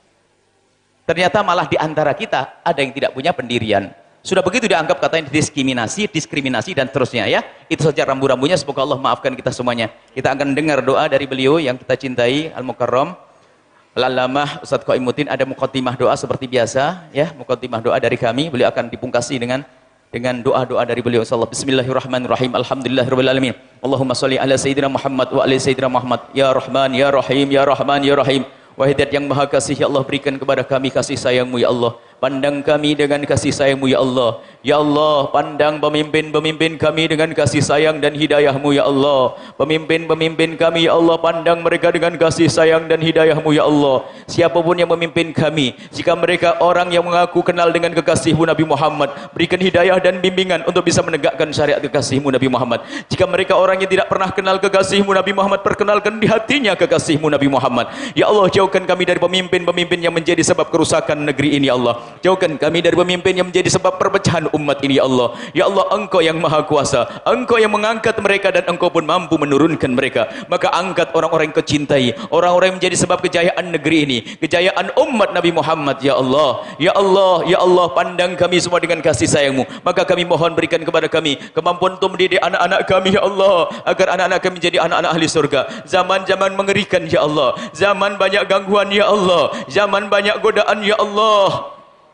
Ternyata malah di antara kita ada yang tidak punya pendirian. Sudah begitu dianggap katanya diskriminasi dan seterusnya ya. Itu saja rambu-rambunya, semoga Allah maafkan kita semuanya. Kita akan dengar doa dari beliau yang kita cintai, Al-Mukarram Al-Allamah Ustadz Qaimuddin. Ada muqaddimah doa seperti biasa ya, muqaddimah doa dari kami. Beliau akan dipungkasi dengan doa-doa dari beliau insyaallah. Bismillahirrahmanirrahim. Alhamdulillahirabbil alamin. Allahumma shalli ala sayyidina Muhammad wa ala sayyidina Muhammad. Ya Rahman ya Rahim ya Rahman ya Rahim. Wahai yang maha kasih ya Allah, berikan kepada kami kasih sayang-Mu ya Allah. Pandang kami dengan kasih sayang-Mu ya Allah. Ya Allah, pandang pemimpin-pemimpin kami dengan kasih sayang dan hidayah-Mu ya Allah. Pemimpin-pemimpin kami ya Allah, pandang mereka dengan kasih sayang dan hidayah-Mu ya Allah. Siapapun yang memimpin kami, jika mereka orang yang mengaku kenal dengan kekasih-Mu Nabi Muhammad, berikan hidayah dan bimbingan untuk bisa menegakkan syariat kekasih-Mu Nabi Muhammad. Jika mereka orang yang tidak pernah kenal kekasih-Mu Nabi Muhammad, perkenalkan di hatinya kekasih-Mu Nabi Muhammad. Ya Allah, jauhkan kami dari pemimpin-pemimpin yang menjadi sebab kerusakan negeri ini ya Allah. Jauhkan kami dari pemimpin yang menjadi sebab perpecahan umat ini ya Allah. Ya Allah, Engkau yang maha kuasa, Engkau yang mengangkat mereka dan Engkau pun mampu menurunkan mereka. Maka angkat orang-orang yang kecintai, orang-orang yang menjadi sebab kejayaan negeri ini, kejayaan umat Nabi Muhammad ya Allah. Ya Allah, ya Allah, pandang kami semua dengan kasih sayang-Mu. Maka kami mohon berikan kepada kami kemampuan untuk mendidik anak-anak kami ya Allah, agar anak-anak kami menjadi anak-anak ahli surga. Zaman-zaman mengerikan ya Allah, zaman banyak gangguan ya Allah, zaman banyak godaan ya Allah.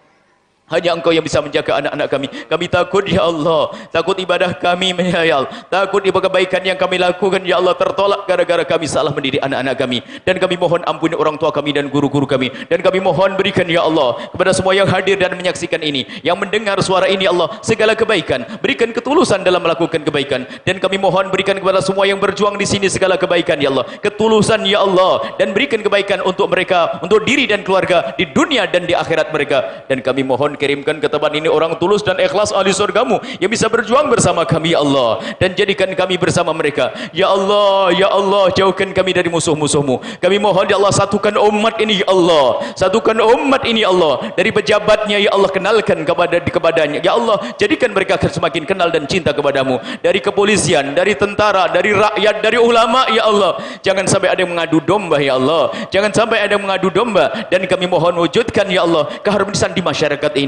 Hanya Engkau yang bisa menjaga anak-anak kami. Kami takut ya Allah, takut ibadah kami menyayal, takut ibadah kebaikan yang kami lakukan ya Allah tertolak gara-gara kami salah mendidik anak-anak kami. Dan kami mohon ampuni orang tua kami dan guru-guru kami. Dan kami mohon berikan ya Allah kepada semua yang hadir dan menyaksikan ini, yang mendengar suara ini ya Allah, segala kebaikan. Berikan ketulusan dalam melakukan kebaikan. Dan kami mohon berikan kepada semua yang berjuang di sini segala kebaikan ya Allah, ketulusan ya Allah. Dan berikan kebaikan untuk mereka, untuk diri dan keluarga di dunia dan di akhirat mereka. Dan kami mohon kirimkan ke tempat ini orang tulus dan ikhlas ahli surga-Mu yang bisa berjuang bersama kami ya Allah, dan jadikan kami bersama mereka ya Allah. Ya Allah, jauhkan kami dari musuh-musuh-Mu. Kami mohon ya Allah, satukan umat ini ya Allah, satukan umat ini ya Allah. Dari pejabatnya ya Allah, kenalkan kepadanya ya Allah, jadikan mereka semakin kenal dan cinta kepadamu. Dari kepolisian, dari tentara, dari rakyat, dari ulama ya Allah, jangan sampai ada yang mengadu domba ya Allah, jangan sampai ada yang mengadu domba. Dan kami mohon wujudkan ya Allah keharmonisan di masyarakat ini.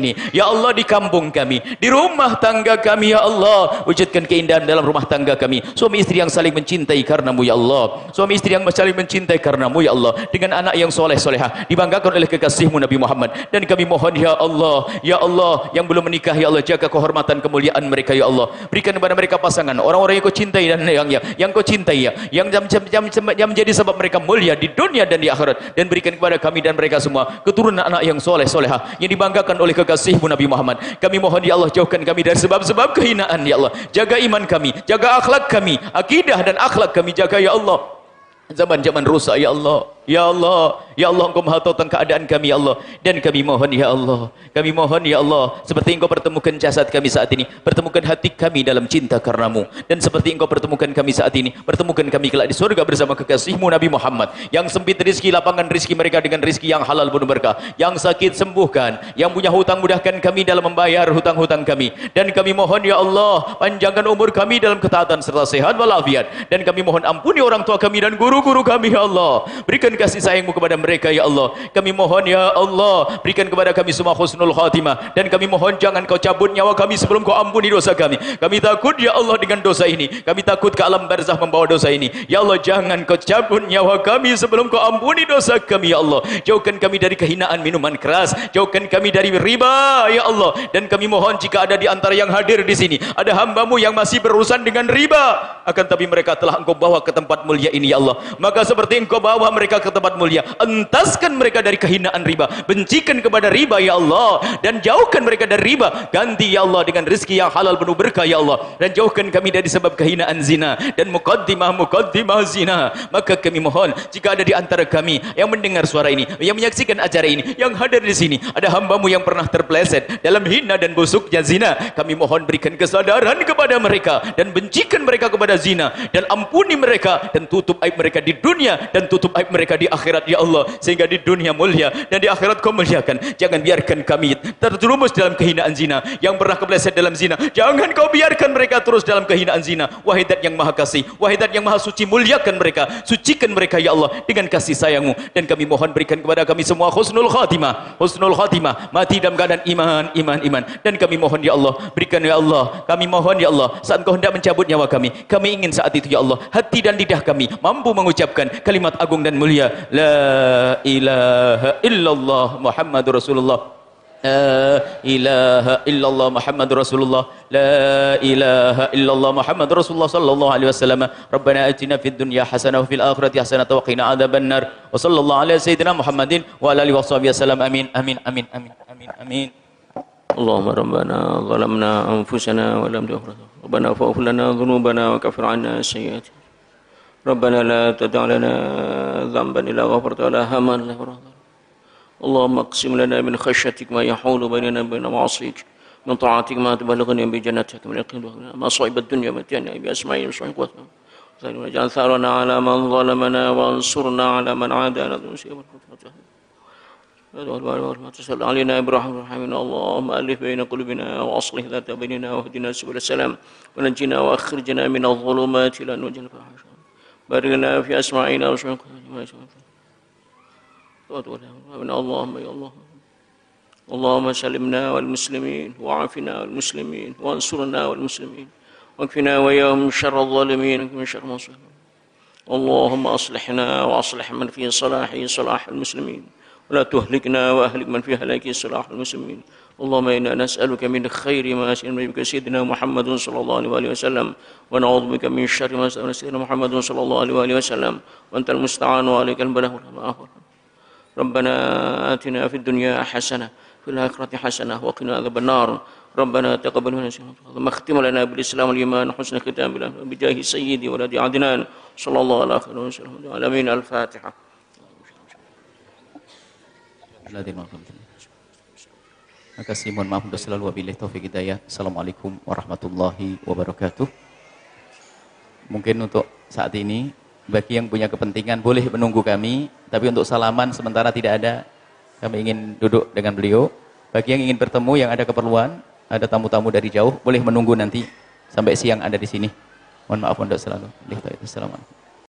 ini, ya Allah di kampung kami, di rumah tangga kami ya Allah, wujudkan keindahan dalam rumah tangga kami, suami istri yang saling mencintai karenamu ya Allah, suami istri yang saling mencintai karenamu ya Allah, dengan anak yang soleh solehah, dibanggakan oleh kekasihmu Nabi Muhammad. Dan kami mohon ya Allah yang belum menikah ya Allah, jaga kehormatan kemuliaan mereka ya Allah, berikan kepada mereka pasangan orang-orang yang kau cintai dan yang kau cintai ya, yang menjadi sebab mereka mulia di dunia dan di akhirat. Dan berikan kepada kami dan mereka semua keturunan anak yang soleh solehah, yang dibanggakan oleh kekasihmu Nabi Muhammad. Kami mohon ya Allah, jauhkan kami dari sebab-sebab kehinaan ya Allah, jaga iman kami, jaga akhlak kami, akidah dan akhlak kami jaga ya Allah. Zaman-zaman rusak ya Allah, ya Allah, ya Allah, Engkau maha tahu tentang keadaan kami ya Allah. Dan kami mohon ya Allah, kami mohon ya Allah, seperti Engkau pertemukan jasad kami saat ini, pertemukan hati kami dalam cinta karenamu. Dan seperti Engkau pertemukan kami saat ini, pertemukan kami kelak di surga bersama kekasihmu Nabi Muhammad. Yang sempit rizki, lapangkan rizki mereka dengan rizki yang halal penuh berkah. Yang sakit sembuhkan, yang punya hutang mudahkan kami dalam membayar hutang-hutang kami. Dan kami mohon ya Allah, panjangkan umur kami dalam ketaatan serta sehat walafiat. Dan kami mohon ampuni orang tua kami dan guru-guru kami ya Allah, berikan kasih sayangmu kepada mereka ya Allah. Kami mohon ya Allah, berikan kepada kami semua husnul khatimah. Dan kami mohon jangan kau cabut nyawa kami sebelum kau ampuni dosa kami. Kami takut ya Allah dengan dosa ini, kami takut ke alam barzah membawa dosa ini ya Allah. Jangan kau cabut nyawa kami sebelum kau ampuni dosa kami ya Allah. Jauhkan kami dari kehinaan minuman keras, jauhkan kami dari riba ya Allah. Dan kami mohon jika ada di antara yang hadir di sini ada hambamu yang masih berurusan dengan riba, akan tapi mereka telah Engkau bawa ke tempat mulia ini ya Allah, maka seperti Engkau bawa mereka ke tempat mulia, entaskan mereka dari kehinaan riba, bencikan kepada riba ya Allah, dan jauhkan mereka dari riba, ganti ya Allah dengan rezeki yang halal penuh berkah ya Allah. Dan jauhkan kami dari sebab kehinaan zina dan muqaddimah zina. Maka kami mohon jika ada di antara kami yang mendengar suara ini, yang menyaksikan acara ini, yang hadir di sini, ada hambamu yang pernah terpeleset dalam hina dan busuknya zina, kami mohon berikan kesadaran kepada mereka dan bencikan mereka kepada zina, dan ampuni mereka dan tutup aib mereka di dunia dan tutup aib mereka di akhirat ya Allah, sehingga di dunia mulia dan di akhirat Kau muliakan. Jangan biarkan kami terjerumus dalam kehinaan zina. Yang pernah kepleset dalam zina, jangan Kau biarkan mereka terus dalam kehinaan zina. Wahai Zat yang maha kasih, wahai Zat yang maha suci, muliakan mereka, sucikan mereka ya Allah dengan kasih sayangmu. Dan kami mohon berikan kepada kami semua husnul khatimah, mati dalam keadaan iman. Dan kami mohon ya Allah, berikan ya Allah, kami mohon ya Allah, saat Kau hendak mencabut nyawa kami ingin saat itu ya Allah hati dan lidah kami mampu mengucapkan kalimat agung dan mulia, la ilaha illallah Muhammadur Rasulullah, la ilaha illallah Muhammadur Rasulullah, la ilaha illallah Muhammadur Rasulullah sallallahu alaihi wasallam. Rabbana atina fid dunya hasanah wa fil akhirati hasanah wa qina adzabannar. Wa sallallahu ala sayyidina Muhammadin wa ala alihi washabihi wasallam. Amin. Allahumma rabbana zalamna anfusana wa lam taghfir rabbana fa'fu lana dhunubana wa kaffir 'anna sayyi'atina rabbana la tada' lana dhanban illa ghafarta wa la haman illa farajta. Allahumma aqsim lana min khashyatik ma yahulu bainana wa bain ma'asik, min ta'atik ma tuballighuna bi jannatik, min yaqin ma sa'ib ad-dunya matiyana bi asma'in wa quwwatina wa ja'al tharana 'ala man zalamana wa ansurna 'ala man 'adana وتصل علينا برحمة رحمنا. اللهم ألف بين قلوبنا وأصلح ذات بيننا واهدنا سبل السلام ونجنا وأخرجنا من الظلمات إلى النور. بارك لنا في أسماعنا اللهم يا الله اللهم سلمنا والمسلمين وعافنا والمسلمين وانصرنا والمسلمين واكفنا وإياهم شر الظالمين ومن شر ما صلح. اللهم أصلحنا وأصلح من في صلاحه صلاح المسلمين ولا تهلكنا وأهلك من في هلاك صلاح المسلمين. اللهم إنا نسألك من خير ما سألنا بك سيدنا محمد صلى الله عليه وسلم ونعوذ بك من شر ما سألنا سيدنا محمد صلى الله عليه وسلم وأنت المستعان وعليك البلاغ. ربنا آتنا في الدنيا حسنة في الآخرة حسنة وقنا عذاب النار. ربنا تقبل منا ثم اختم لنا بالإسلام والإيمان حسن ختام بجاه سيدي ولد عدنان صلى الله عليه وسلم. العالمين. الفاتحة. Terima kasih, mohon maaf untuk selalu wabillahi taufik hidayah. Assalamualaikum warahmatullahi wabarakatuh. Mungkin untuk saat ini bagi yang punya kepentingan boleh menunggu kami, tapi untuk salaman sementara tidak ada. Kami ingin duduk dengan beliau. Bagi yang ingin bertemu, yang ada keperluan, ada tamu-tamu dari jauh, boleh menunggu nanti sampai siang ada di sini. Mohon maaf untuk selalu. Assalamualaikum.